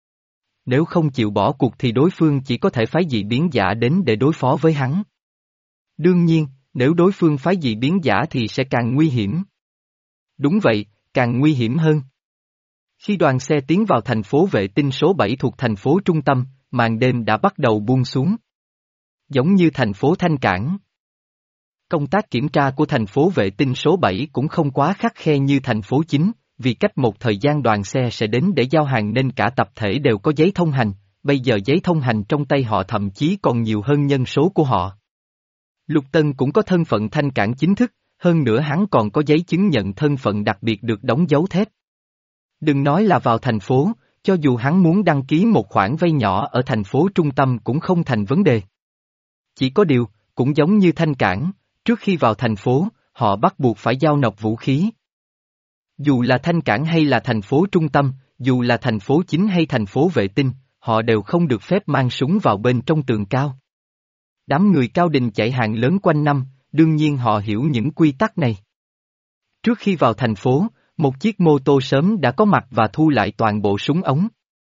Nếu không chịu bỏ cuộc thì đối phương chỉ có thể phái dị biến giả đến để đối phó với hắn. Đương nhiên, nếu đối phương phái dị biến giả thì sẽ càng nguy hiểm. Đúng vậy, càng nguy hiểm hơn. Khi đoàn xe tiến vào thành phố vệ tinh số bảy thuộc thành phố trung tâm, màn đêm đã bắt đầu buông xuống. Giống như thành phố Thanh Cảng. Công tác kiểm tra của thành phố vệ tinh số bảy cũng không quá khắt khe như thành phố chính, vì cách một thời gian đoàn xe sẽ đến để giao hàng nên cả tập thể đều có giấy thông hành, bây giờ giấy thông hành trong tay họ thậm chí còn nhiều hơn nhân số của họ. Lục Tân cũng có thân phận Thanh Cảng chính thức, hơn nữa hắn còn có giấy chứng nhận thân phận đặc biệt được đóng dấu thép. Đừng nói là vào thành phố, cho dù hắn muốn đăng ký một khoản vay nhỏ ở thành phố trung tâm cũng không thành vấn đề. Chỉ có điều, cũng giống như Thanh Cảng, trước khi vào thành phố, họ bắt buộc phải giao nộp vũ khí. Dù là Thanh Cảng hay là thành phố trung tâm, dù là thành phố chính hay thành phố vệ tinh, họ đều không được phép mang súng vào bên trong tường cao. Đám người Cao Đình chạy hàng lớn quanh năm, đương nhiên họ hiểu những quy tắc này. Trước khi vào thành phố, một chiếc mô tô sớm đã có mặt và thu lại toàn bộ súng ống.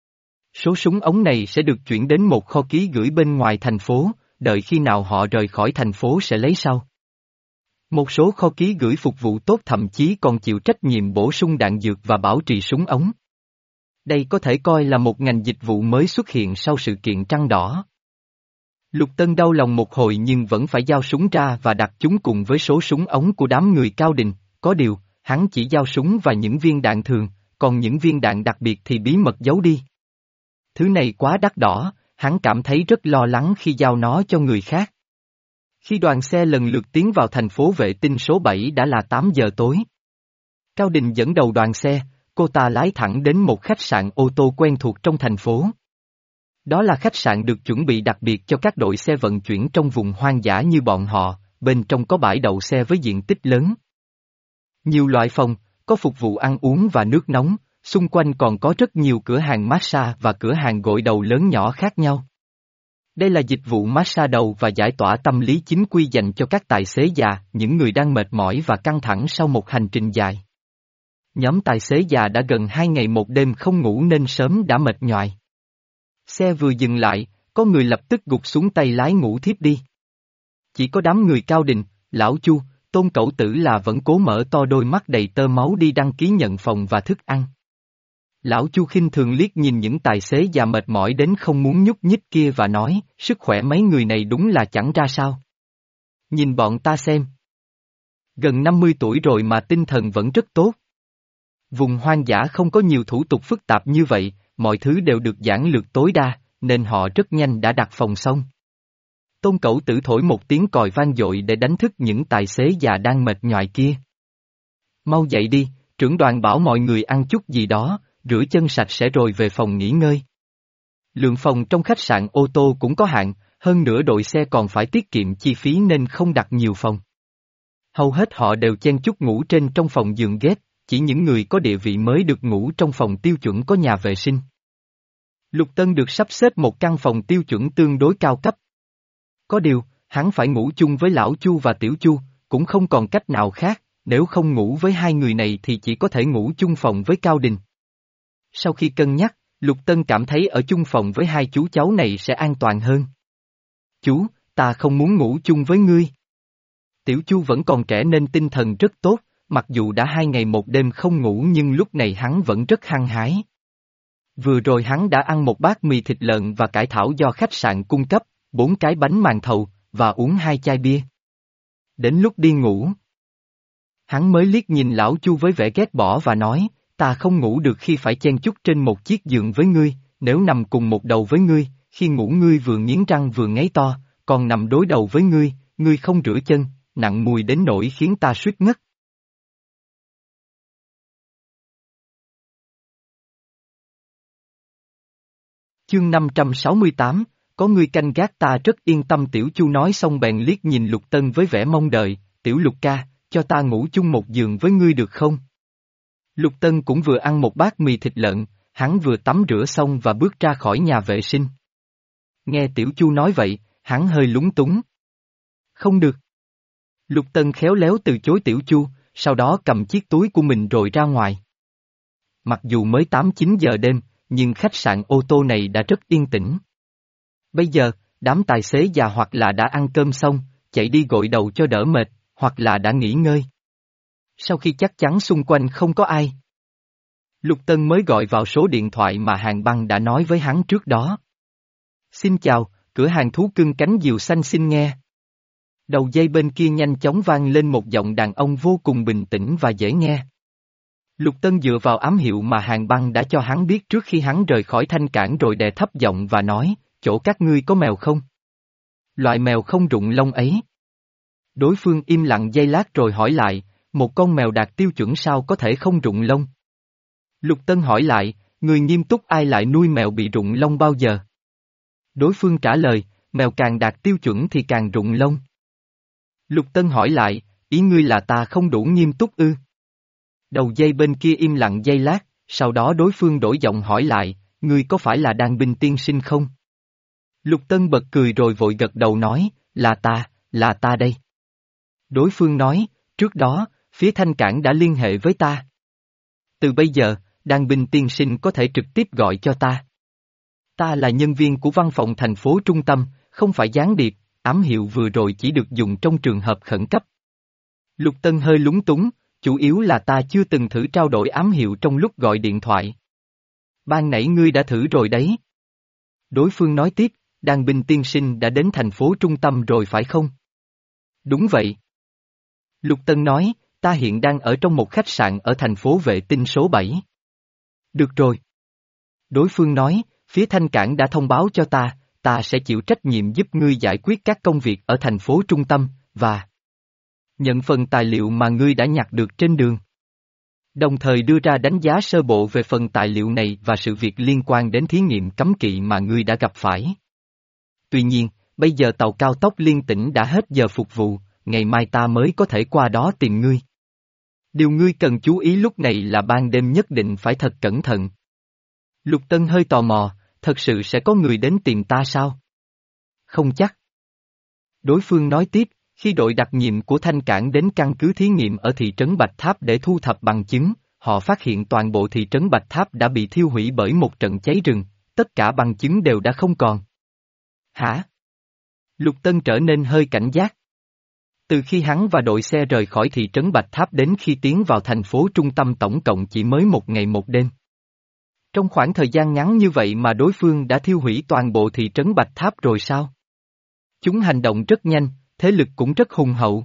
Số súng ống này sẽ được chuyển đến một kho ký gửi bên ngoài thành phố, đợi khi nào họ rời khỏi thành phố sẽ lấy sau. Một số kho ký gửi phục vụ tốt thậm chí còn chịu trách nhiệm bổ sung đạn dược và bảo trì súng ống. Đây có thể coi là một ngành dịch vụ mới xuất hiện sau sự kiện Trăng Đỏ. Lục Tân đau lòng một hồi nhưng vẫn phải giao súng ra và đặt chúng cùng với số súng ống của đám người Cao Đình, có điều, hắn chỉ giao súng và những viên đạn thường, còn những viên đạn đặc biệt thì bí mật giấu đi. Thứ này quá đắt đỏ, hắn cảm thấy rất lo lắng khi giao nó cho người khác. Khi đoàn xe lần lượt tiến vào thành phố vệ tinh số bảy đã là tám giờ tối. Cao Đình dẫn đầu đoàn xe, cô ta lái thẳng đến một khách sạn ô tô quen thuộc trong thành phố. Đó là khách sạn được chuẩn bị đặc biệt cho các đội xe vận chuyển trong vùng hoang dã như bọn họ, bên trong có bãi đậu xe với diện tích lớn. Nhiều loại phòng, có phục vụ ăn uống và nước nóng, xung quanh còn có rất nhiều cửa hàng massage và cửa hàng gội đầu lớn nhỏ khác nhau. Đây là dịch vụ massage đầu và giải tỏa tâm lý chính quy dành cho các tài xế già, những người đang mệt mỏi và căng thẳng sau một hành trình dài. Nhóm tài xế già đã gần hai ngày một đêm không ngủ nên sớm đã mệt nhoài. Xe vừa dừng lại, có người lập tức gục xuống tay lái ngủ thiếp đi. Chỉ có đám người Cao Đình, Lão Chu, Tôn Cẩu Tử là vẫn cố mở to đôi mắt đầy tơ máu đi đăng ký nhận phòng và thức ăn. Lão Chu khinh thường liếc nhìn những tài xế già mệt mỏi đến không muốn nhúc nhích kia và nói, sức khỏe mấy người này đúng là chẳng ra sao. Nhìn bọn ta xem. Gần năm mươi tuổi rồi mà tinh thần vẫn rất tốt. Vùng hoang dã không có nhiều thủ tục phức tạp như vậy, mọi thứ đều được giản lược tối đa, nên họ rất nhanh đã đặt phòng xong. Tôn Cẩu Tử thổi một tiếng còi vang dội để đánh thức những tài xế già đang mệt nhoài kia. Mau dậy đi, trưởng đoàn bảo mọi người ăn chút gì đó, rửa chân sạch sẽ rồi về phòng nghỉ ngơi. Lượng phòng trong khách sạn ô tô cũng có hạn, hơn nữa đội xe còn phải tiết kiệm chi phí nên không đặt nhiều phòng. Hầu hết họ đều chen chúc ngủ trên trong phòng giường ghép, chỉ những người có địa vị mới được ngủ trong phòng tiêu chuẩn có nhà vệ sinh. Lục Tân được sắp xếp một căn phòng tiêu chuẩn tương đối cao cấp. Có điều, hắn phải ngủ chung với Lão Chu và Tiểu Chu, cũng không còn cách nào khác, nếu không ngủ với hai người này thì chỉ có thể ngủ chung phòng với Cao Đình. Sau khi cân nhắc, Lục Tân cảm thấy ở chung phòng với hai chú cháu này sẽ an toàn hơn. Chú, ta không muốn ngủ chung với ngươi. Tiểu Chu vẫn còn trẻ nên tinh thần rất tốt, mặc dù đã hai ngày một đêm không ngủ nhưng lúc này hắn vẫn rất hăng hái. Vừa rồi hắn đã ăn một bát mì thịt lợn và cải thảo do khách sạn cung cấp, bốn cái bánh màn thầu, và uống hai chai bia. Đến lúc đi ngủ, hắn mới liếc nhìn Lão Chu với vẻ ghét bỏ và nói, ta không ngủ được khi phải chen chúc trên một chiếc giường với ngươi, nếu nằm cùng một đầu với ngươi, khi ngủ ngươi vừa nghiến răng vừa ngáy to, còn nằm đối đầu với ngươi, ngươi không rửa chân, nặng mùi đến nỗi khiến ta suýt ngất. Chương năm trăm sáu mươi tám, có người canh gác ta rất yên tâm. Tiểu Chu nói xong bèn liếc nhìn Lục Tân với vẻ mong đợi, Tiểu Lục ca, cho ta ngủ chung một giường với ngươi được không? Lục Tân cũng vừa ăn một bát mì thịt lợn, hắn vừa tắm rửa xong và bước ra khỏi nhà vệ sinh. Nghe Tiểu Chu nói vậy, hắn hơi lúng túng. Không được. Lục Tân khéo léo từ chối Tiểu Chu, sau đó cầm chiếc túi của mình rồi ra ngoài. Mặc dù mới tám chín giờ đêm, nhưng khách sạn ô tô này đã rất yên tĩnh. Bây giờ, đám tài xế già hoặc là đã ăn cơm xong, chạy đi gội đầu cho đỡ mệt, hoặc là đã nghỉ ngơi. Sau khi chắc chắn xung quanh không có ai, Lục Tân mới gọi vào số điện thoại mà Hàng Băng đã nói với hắn trước đó. Xin chào, cửa hàng thú cưng cánh diều xanh xin nghe. Đầu dây bên kia nhanh chóng vang lên một giọng đàn ông vô cùng bình tĩnh và dễ nghe. Lục Tân dựa vào ám hiệu mà Hàng Băng đã cho hắn biết trước khi hắn rời khỏi thanh cảng rồi đè thấp giọng và nói, chỗ các ngươi có mèo không? Loại mèo không rụng lông ấy. Đối phương im lặng giây lát rồi hỏi lại, một con mèo đạt tiêu chuẩn sao có thể không rụng lông? Lục Tân hỏi lại, người nghiêm túc ai lại nuôi mèo bị rụng lông bao giờ? Đối phương trả lời, mèo càng đạt tiêu chuẩn thì càng rụng lông. Lục Tân hỏi lại, ý ngươi là ta không đủ nghiêm túc ư? Đầu dây bên kia im lặng giây lát, sau đó đối phương đổi giọng hỏi lại, ngươi có phải là Đan Binh tiên sinh không? Lục Tân bật cười rồi vội gật đầu nói, là ta, là ta đây. Đối phương nói, trước đó, phía thanh cảng đã liên hệ với ta. Từ bây giờ, Đan Binh tiên sinh có thể trực tiếp gọi cho ta. Ta là nhân viên của văn phòng thành phố trung tâm, không phải gián điệp, ám hiệu vừa rồi chỉ được dùng trong trường hợp khẩn cấp. Lục Tân hơi lúng túng, chủ yếu là ta chưa từng thử trao đổi ám hiệu trong lúc gọi điện thoại. Ban nãy ngươi đã thử rồi đấy. Đối phương nói tiếp, Đan Binh tiên sinh đã đến thành phố trung tâm rồi phải không? Đúng vậy. Lục Tân nói, ta hiện đang ở trong một khách sạn ở thành phố Vệ Tinh số bảy. Được rồi. Đối phương nói, phía thanh cảng đã thông báo cho ta, ta sẽ chịu trách nhiệm giúp ngươi giải quyết các công việc ở thành phố trung tâm, và nhận phần tài liệu mà ngươi đã nhặt được trên đường. Đồng thời đưa ra đánh giá sơ bộ về phần tài liệu này và sự việc liên quan đến thí nghiệm cấm kỵ mà ngươi đã gặp phải. Tuy nhiên, bây giờ tàu cao tốc liên tỉnh đã hết giờ phục vụ, ngày mai ta mới có thể qua đó tìm ngươi. Điều ngươi cần chú ý lúc này là ban đêm nhất định phải thật cẩn thận. Lục Tân hơi tò mò, thật sự sẽ có người đến tìm ta sao? Không chắc. Đối phương nói tiếp, khi đội đặc nhiệm của thanh cảng đến căn cứ thí nghiệm ở thị trấn Bạch Tháp để thu thập bằng chứng, họ phát hiện toàn bộ thị trấn Bạch Tháp đã bị thiêu hủy bởi một trận cháy rừng, tất cả bằng chứng đều đã không còn. Hả? Lục Tân trở nên hơi cảnh giác. Từ khi hắn và đội xe rời khỏi thị trấn Bạch Tháp đến khi tiến vào thành phố trung tâm tổng cộng chỉ mới một ngày một đêm. Trong khoảng thời gian ngắn như vậy mà đối phương đã thiêu hủy toàn bộ thị trấn Bạch Tháp rồi sao? Chúng hành động rất nhanh, thế lực cũng rất hùng hậu.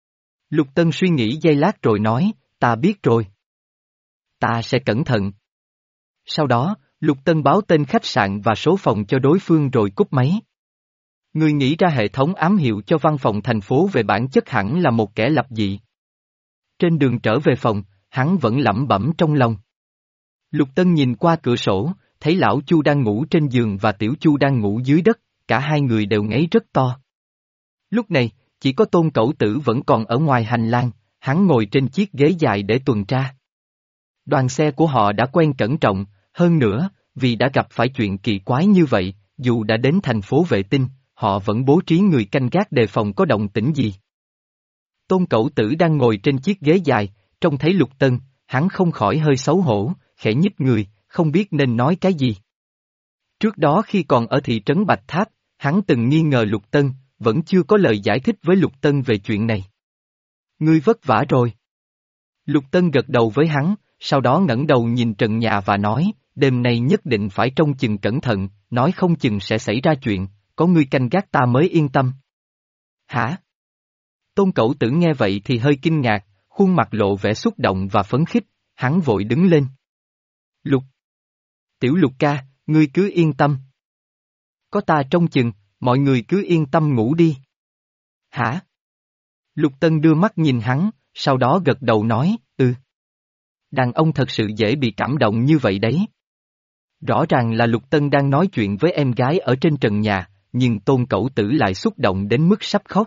Lục Tân suy nghĩ giây lát rồi nói, ta biết rồi. Ta sẽ cẩn thận. Sau đó, Lục Tân báo tên khách sạn và số phòng cho đối phương rồi cúp máy. Người nghĩ ra hệ thống ám hiệu cho văn phòng thành phố về bản chất hẳn là một kẻ lập dị. Trên đường trở về phòng, hắn vẫn lẩm bẩm trong lòng. Lục Tân nhìn qua cửa sổ, thấy lão Chu đang ngủ trên giường và tiểu Chu đang ngủ dưới đất, cả hai người đều ngáy rất to. Lúc này, chỉ có Tôn Cẩu Tử vẫn còn ở ngoài hành lang, hắn ngồi trên chiếc ghế dài để tuần tra. Đoàn xe của họ đã quen cẩn trọng, hơn nữa, vì đã gặp phải chuyện kỳ quái như vậy, dù đã đến thành phố vệ tinh, họ vẫn bố trí người canh gác đề phòng có động tĩnh gì. Tôn Cẩu Tử đang ngồi trên chiếc ghế dài, trông thấy Lục Tân, hắn không khỏi hơi xấu hổ, khẽ nhích người, không biết nên nói cái gì. Trước đó khi còn ở thị trấn Bạch Tháp, hắn từng nghi ngờ Lục Tân, vẫn chưa có lời giải thích với Lục Tân về chuyện này. Ngươi vất vả rồi. Lục Tân gật đầu với hắn, sau đó ngẩng đầu nhìn trần nhà và nói, đêm nay nhất định phải trông chừng cẩn thận, nói không chừng sẽ xảy ra chuyện, có ngươi canh gác ta mới yên tâm. Hả? Tôn Cẩu Tử nghe vậy thì hơi kinh ngạc, khuôn mặt lộ vẻ xúc động và phấn khích, hắn vội đứng lên. Lục. Tiểu Lục ca, ngươi cứ yên tâm. Có ta trông chừng, mọi người cứ yên tâm ngủ đi. Hả? Lục Tân đưa mắt nhìn hắn, sau đó gật đầu nói, ừ. Đàn ông thật sự dễ bị cảm động như vậy đấy. Rõ ràng là Lục Tân đang nói chuyện với em gái ở trên trần nhà, nhưng Tôn Cẩu Tử lại xúc động đến mức sắp khóc.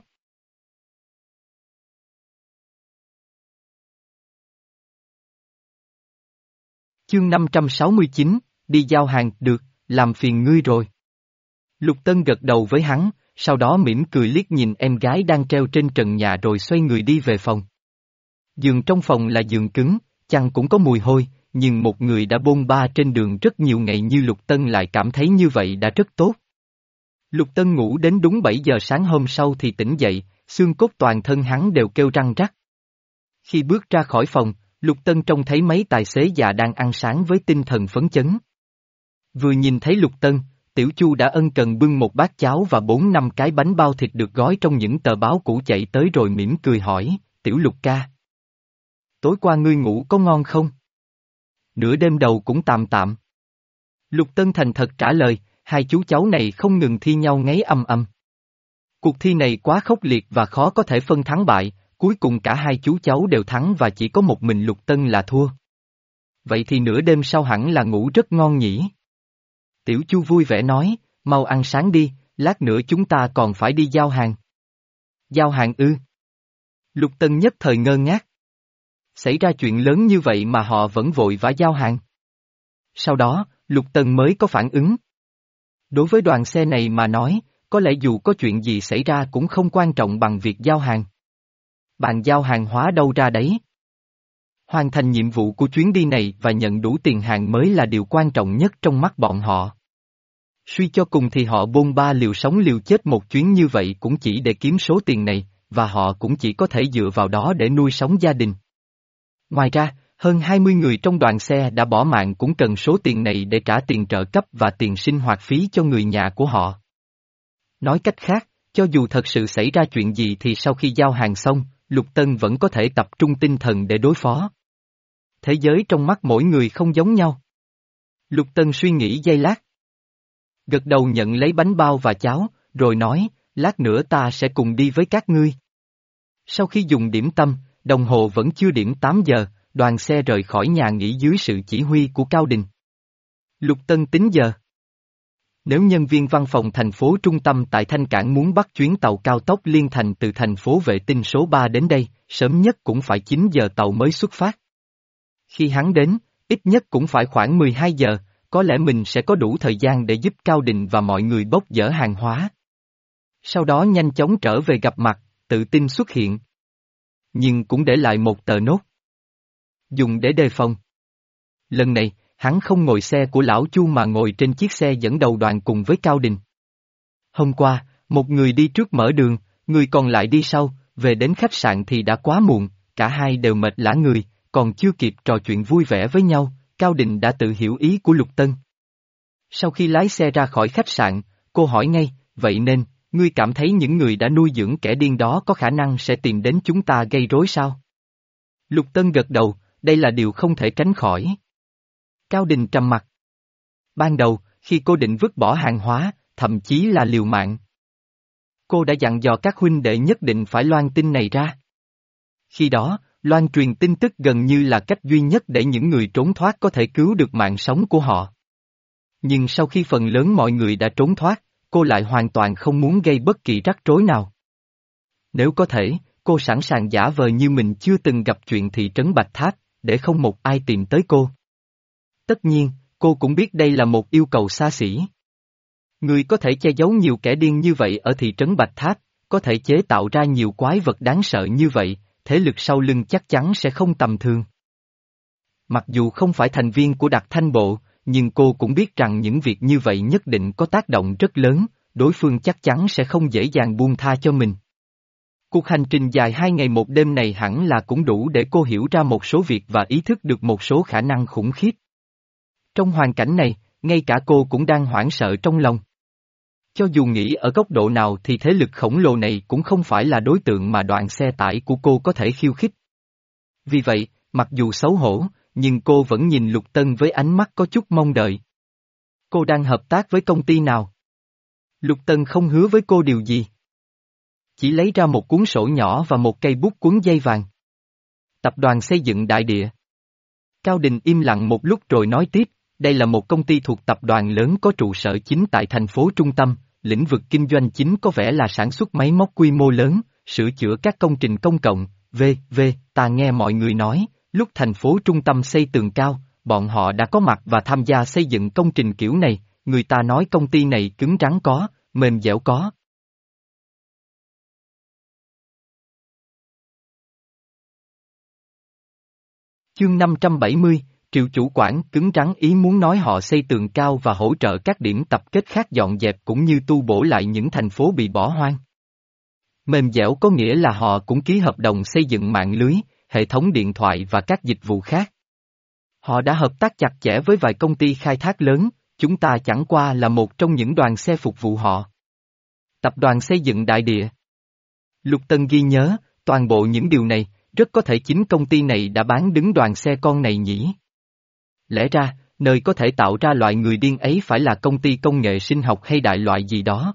Chương năm trăm sáu mươi chín, đi giao hàng, được, làm phiền ngươi rồi. Lục Tân gật đầu với hắn, sau đó mỉm cười liếc nhìn em gái đang treo trên trần nhà rồi xoay người đi về phòng. Giường trong phòng là giường cứng, chăn cũng có mùi hôi, nhưng một người đã bôn ba trên đường rất nhiều ngày như Lục Tân lại cảm thấy như vậy đã rất tốt. Lục Tân ngủ đến đúng bảy giờ sáng hôm sau thì tỉnh dậy, xương cốt toàn thân hắn đều kêu răng rắc. Khi bước ra khỏi phòng, Lục Tân trông thấy mấy tài xế già đang ăn sáng với tinh thần phấn chấn. Vừa nhìn thấy Lục Tân, Tiểu Chu đã ân cần bưng một bát cháo và bốn năm cái bánh bao thịt được gói trong những tờ báo cũ chạy tới rồi mỉm cười hỏi, Tiểu Lục ca. Tối qua ngươi ngủ có ngon không? Nửa đêm đầu cũng tạm tạm. Lục Tân thành thật trả lời, hai chú cháu này không ngừng thi nhau ngáy âm âm. Cuộc thi này quá khốc liệt và khó có thể phân thắng bại, cuối cùng cả hai chú cháu đều thắng và chỉ có một mình Lục Tân là thua. Vậy thì nửa đêm sau hẳn là ngủ rất ngon nhỉ? Tiểu Chu vui vẻ nói, mau ăn sáng đi, lát nữa chúng ta còn phải đi giao hàng. Giao hàng ư? Lục Tân nhất thời ngơ ngác. Xảy ra chuyện lớn như vậy mà họ vẫn vội vã giao hàng. Sau đó, Lục Tân mới có phản ứng. Đối với đoàn xe này mà nói, có lẽ dù có chuyện gì xảy ra cũng không quan trọng bằng việc giao hàng. Bạn giao hàng hóa đâu ra đấy? Hoàn thành nhiệm vụ của chuyến đi này và nhận đủ tiền hàng mới là điều quan trọng nhất trong mắt bọn họ. Suy cho cùng thì họ bôn ba liều sống liều chết một chuyến như vậy cũng chỉ để kiếm số tiền này, và họ cũng chỉ có thể dựa vào đó để nuôi sống gia đình. Ngoài ra, hơn hai mươi người trong đoàn xe đã bỏ mạng cũng cần số tiền này để trả tiền trợ cấp và tiền sinh hoạt phí cho người nhà của họ. Nói cách khác, cho dù thật sự xảy ra chuyện gì thì sau khi giao hàng xong, Lục Tân vẫn có thể tập trung tinh thần để đối phó. Thế giới trong mắt mỗi người không giống nhau. Lục Tân suy nghĩ giây lát. Gật đầu nhận lấy bánh bao và cháo, rồi nói, lát nữa ta sẽ cùng đi với các ngươi. Sau khi dùng điểm tâm, đồng hồ vẫn chưa điểm tám giờ, đoàn xe rời khỏi nhà nghỉ dưới sự chỉ huy của Cao Đình. Lục Tân tính giờ. Nếu nhân viên văn phòng thành phố trung tâm tại Thanh Cảng muốn bắt chuyến tàu cao tốc liên thành từ thành phố vệ tinh số ba đến đây, sớm nhất cũng phải chín giờ tàu mới xuất phát. Khi hắn đến, ít nhất cũng phải khoảng mười hai giờ, có lẽ mình sẽ có đủ thời gian để giúp Cao Đình và mọi người bốc dỡ hàng hóa. Sau đó nhanh chóng trở về gặp mặt, tự tin xuất hiện. Nhưng cũng để lại một tờ nốt. Dùng để đề phòng. Lần này, hắn không ngồi xe của lão Chu mà ngồi trên chiếc xe dẫn đầu đoàn cùng với Cao Đình. Hôm qua, một người đi trước mở đường, người còn lại đi sau, về đến khách sạn thì đã quá muộn, cả hai đều mệt lả người, còn chưa kịp trò chuyện vui vẻ với nhau, Cao Đình đã tự hiểu ý của Lục Tân. Sau khi lái xe ra khỏi khách sạn, cô hỏi ngay, vậy nên, ngươi cảm thấy những người đã nuôi dưỡng kẻ điên đó có khả năng sẽ tìm đến chúng ta gây rối sao? Lục Tân gật đầu, đây là điều không thể tránh khỏi. Cao Đình trầm mặt. Ban đầu, khi cô định vứt bỏ hàng hóa, thậm chí là liều mạng. Cô đã dặn dò các huynh đệ nhất định phải loan tin này ra. Khi đó, loan truyền tin tức gần như là cách duy nhất để những người trốn thoát có thể cứu được mạng sống của họ. Nhưng sau khi phần lớn mọi người đã trốn thoát, cô lại hoàn toàn không muốn gây bất kỳ rắc rối nào. Nếu có thể, cô sẵn sàng giả vờ như mình chưa từng gặp chuyện thị trấn Bạch Tháp, để không một ai tìm tới cô. Tất nhiên, cô cũng biết đây là một yêu cầu xa xỉ. Người có thể che giấu nhiều kẻ điên như vậy ở thị trấn Bạch Tháp, có thể chế tạo ra nhiều quái vật đáng sợ như vậy, thế lực sau lưng chắc chắn sẽ không tầm thường. Mặc dù không phải thành viên của Đặc Thanh Bộ, nhưng cô cũng biết rằng những việc như vậy nhất định có tác động rất lớn, đối phương chắc chắn sẽ không dễ dàng buông tha cho mình. Cuộc hành trình dài hai ngày một đêm này hẳn là cũng đủ để cô hiểu ra một số việc và ý thức được một số khả năng khủng khiếp. Trong hoàn cảnh này, ngay cả cô cũng đang hoảng sợ trong lòng. Cho dù nghĩ ở góc độ nào thì thế lực khổng lồ này cũng không phải là đối tượng mà đoạn xe tải của cô có thể khiêu khích. Vì vậy, mặc dù xấu hổ, nhưng cô vẫn nhìn Lục Tân với ánh mắt có chút mong đợi. Cô đang hợp tác với công ty nào? Lục Tân không hứa với cô điều gì. Chỉ lấy ra một cuốn sổ nhỏ và một cây bút cuốn dây vàng. Tập đoàn xây dựng Đại Địa. Cao Đình im lặng một lúc rồi nói tiếp, đây là một công ty thuộc tập đoàn lớn có trụ sở chính tại thành phố trung tâm, lĩnh vực kinh doanh chính có vẻ là sản xuất máy móc quy mô lớn, sửa chữa các công trình công cộng, v.v. Ta nghe mọi người nói, lúc thành phố trung tâm xây tường cao, bọn họ đã có mặt và tham gia xây dựng công trình kiểu này, người ta nói công ty này cứng rắn có, mềm dẻo có. Chương năm trăm bảy mươi, Triệu chủ quản cứng rắn ý muốn nói họ xây tường cao và hỗ trợ các điểm tập kết khác dọn dẹp cũng như tu bổ lại những thành phố bị bỏ hoang. Mềm dẻo có nghĩa là họ cũng ký hợp đồng xây dựng mạng lưới, hệ thống điện thoại và các dịch vụ khác. Họ đã hợp tác chặt chẽ với vài công ty khai thác lớn, chúng ta chẳng qua là một trong những đoàn xe phục vụ họ. Tập đoàn xây dựng Đại Địa. Lục Tân ghi nhớ, toàn bộ những điều này, rất có thể chính công ty này đã bán đứng đoàn xe con này nhỉ. Lẽ ra, nơi có thể tạo ra loại người điên ấy phải là công ty công nghệ sinh học hay đại loại gì đó.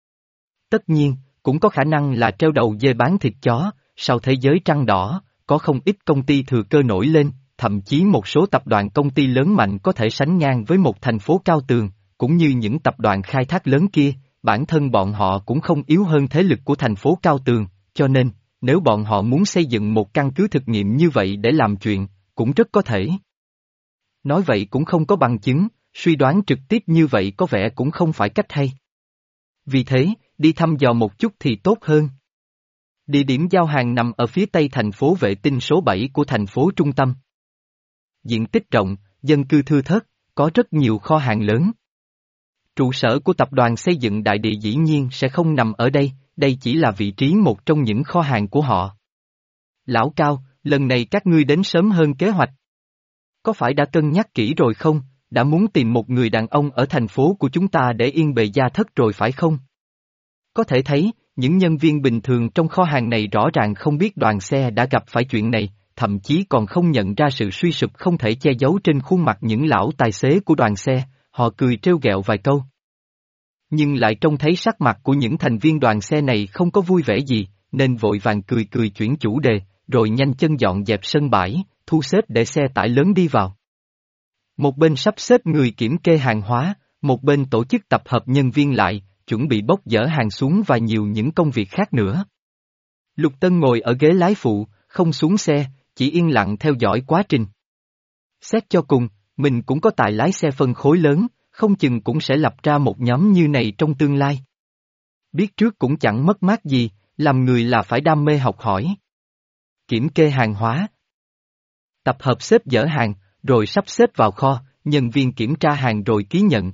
Tất nhiên, cũng có khả năng là treo đầu dê bán thịt chó, sau thế giới trăng đỏ, có không ít công ty thừa cơ nổi lên, thậm chí một số tập đoàn công ty lớn mạnh có thể sánh ngang với một thành phố cao tường, cũng như những tập đoàn khai thác lớn kia, bản thân bọn họ cũng không yếu hơn thế lực của thành phố cao tường, cho nên, nếu bọn họ muốn xây dựng một căn cứ thực nghiệm như vậy để làm chuyện, cũng rất có thể. Nói vậy cũng không có bằng chứng, suy đoán trực tiếp như vậy có vẻ cũng không phải cách hay. Vì thế, đi thăm dò một chút thì tốt hơn. Địa điểm giao hàng nằm ở phía tây thành phố vệ tinh số bảy của thành phố trung tâm. Diện tích rộng, dân cư thưa thớt, có rất nhiều kho hàng lớn. Trụ sở của tập đoàn xây dựng Đại Địa dĩ nhiên sẽ không nằm ở đây, đây chỉ là vị trí một trong những kho hàng của họ. Lão Cao, lần này các ngươi đến sớm hơn kế hoạch. Có phải đã cân nhắc kỹ rồi không, đã muốn tìm một người đàn ông ở thành phố của chúng ta để yên bề gia thất rồi phải không? Có thể thấy, những nhân viên bình thường trong kho hàng này rõ ràng không biết đoàn xe đã gặp phải chuyện này, thậm chí còn không nhận ra sự suy sụp không thể che giấu trên khuôn mặt những lão tài xế của đoàn xe, họ cười trêu ghẹo vài câu. Nhưng lại trông thấy sắc mặt của những thành viên đoàn xe này không có vui vẻ gì, nên vội vàng cười cười chuyển chủ đề, rồi nhanh chân dọn dẹp sân bãi, thu xếp để xe tải lớn đi vào. Một bên sắp xếp người kiểm kê hàng hóa, một bên tổ chức tập hợp nhân viên lại, chuẩn bị bốc dỡ hàng xuống và nhiều những công việc khác nữa. Lục Tân ngồi ở ghế lái phụ, không xuống xe, chỉ yên lặng theo dõi quá trình. Xét cho cùng, mình cũng có tài lái xe phân khối lớn, không chừng cũng sẽ lập ra một nhóm như này trong tương lai. Biết trước cũng chẳng mất mát gì, làm người là phải đam mê học hỏi. Kiểm kê hàng hóa. Tập hợp xếp dỡ hàng, rồi sắp xếp vào kho, nhân viên kiểm tra hàng rồi ký nhận.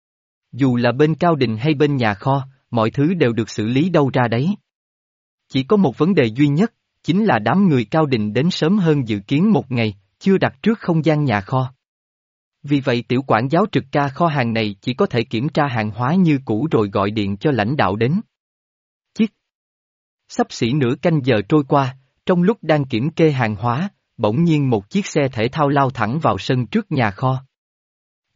Dù là bên Cao Đình hay bên nhà kho, mọi thứ đều được xử lý đâu ra đấy. Chỉ có một vấn đề duy nhất, chính là đám người Cao Đình đến sớm hơn dự kiến một ngày, chưa đặt trước không gian nhà kho. Vì vậy tiểu quản giáo trực ca kho hàng này chỉ có thể kiểm tra hàng hóa như cũ rồi gọi điện cho lãnh đạo đến. Chiếc. Sắp xỉ nửa canh giờ trôi qua, trong lúc đang kiểm kê hàng hóa, bỗng nhiên một chiếc xe thể thao lao thẳng vào sân trước nhà kho.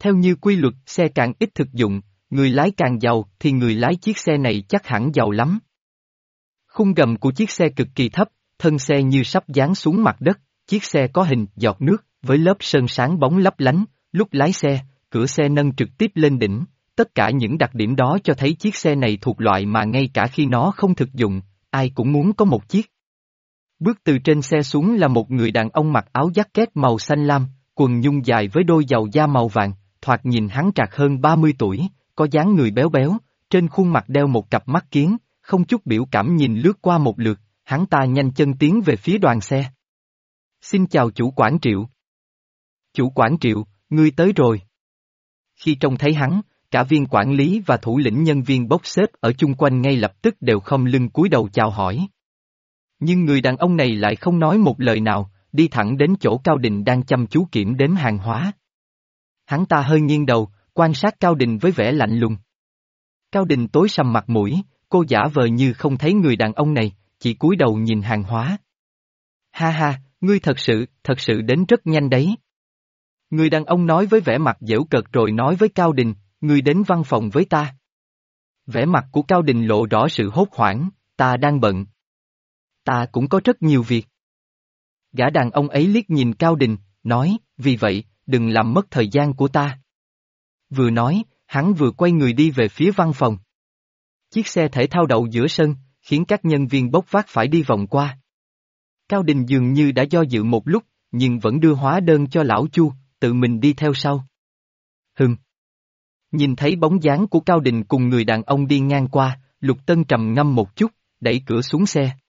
Theo như quy luật, xe càng ít thực dụng, người lái càng giàu thì người lái chiếc xe này chắc hẳn giàu lắm. Khung gầm của chiếc xe cực kỳ thấp, thân xe như sắp giáng xuống mặt đất, chiếc xe có hình giọt nước, với lớp sơn sáng bóng lấp lánh, lúc lái xe, cửa xe nâng trực tiếp lên đỉnh, tất cả những đặc điểm đó cho thấy chiếc xe này thuộc loại mà ngay cả khi nó không thực dụng, ai cũng muốn có một chiếc. Bước từ trên xe xuống là một người đàn ông mặc áo jacket màu xanh lam, quần nhung dài với đôi giày da màu vàng, thoạt nhìn hắn trạc hơn ba mươi tuổi, có dáng người béo béo, trên khuôn mặt đeo một cặp mắt kiến, không chút biểu cảm nhìn lướt qua một lượt, hắn ta nhanh chân tiến về phía đoàn xe. Xin chào chủ quản Triệu. Chủ quản Triệu, ngươi tới rồi. Khi trông thấy hắn, cả viên quản lý và thủ lĩnh nhân viên bốc xếp ở chung quanh ngay lập tức đều khom lưng cúi đầu chào hỏi. Nhưng người đàn ông này lại không nói một lời nào, đi thẳng đến chỗ Cao Đình đang chăm chú kiểm đếm hàng hóa. Hắn ta hơi nghiêng đầu, quan sát Cao Đình với vẻ lạnh lùng. Cao Đình tối sầm mặt mũi, cô giả vờ như không thấy người đàn ông này, chỉ cúi đầu nhìn hàng hóa. Ha ha, ngươi thật sự, thật sự đến rất nhanh đấy. Người đàn ông nói với vẻ mặt giễu cợt rồi nói với Cao Đình, ngươi đến văn phòng với ta. Vẻ mặt của Cao Đình lộ rõ sự hốt hoảng, ta đang bận. Ta cũng có rất nhiều việc. Gã đàn ông ấy liếc nhìn Cao Đình, nói, vì vậy, đừng làm mất thời gian của ta. Vừa nói, hắn vừa quay người đi về phía văn phòng. Chiếc xe thể thao đậu giữa sân, khiến các nhân viên bốc vác phải đi vòng qua. Cao Đình dường như đã do dự một lúc, nhưng vẫn đưa hóa đơn cho lão Chu, tự mình đi theo sau. Hừm. Nhìn thấy bóng dáng của Cao Đình cùng người đàn ông đi ngang qua, Lục Tân trầm ngâm một chút, đẩy cửa xuống xe.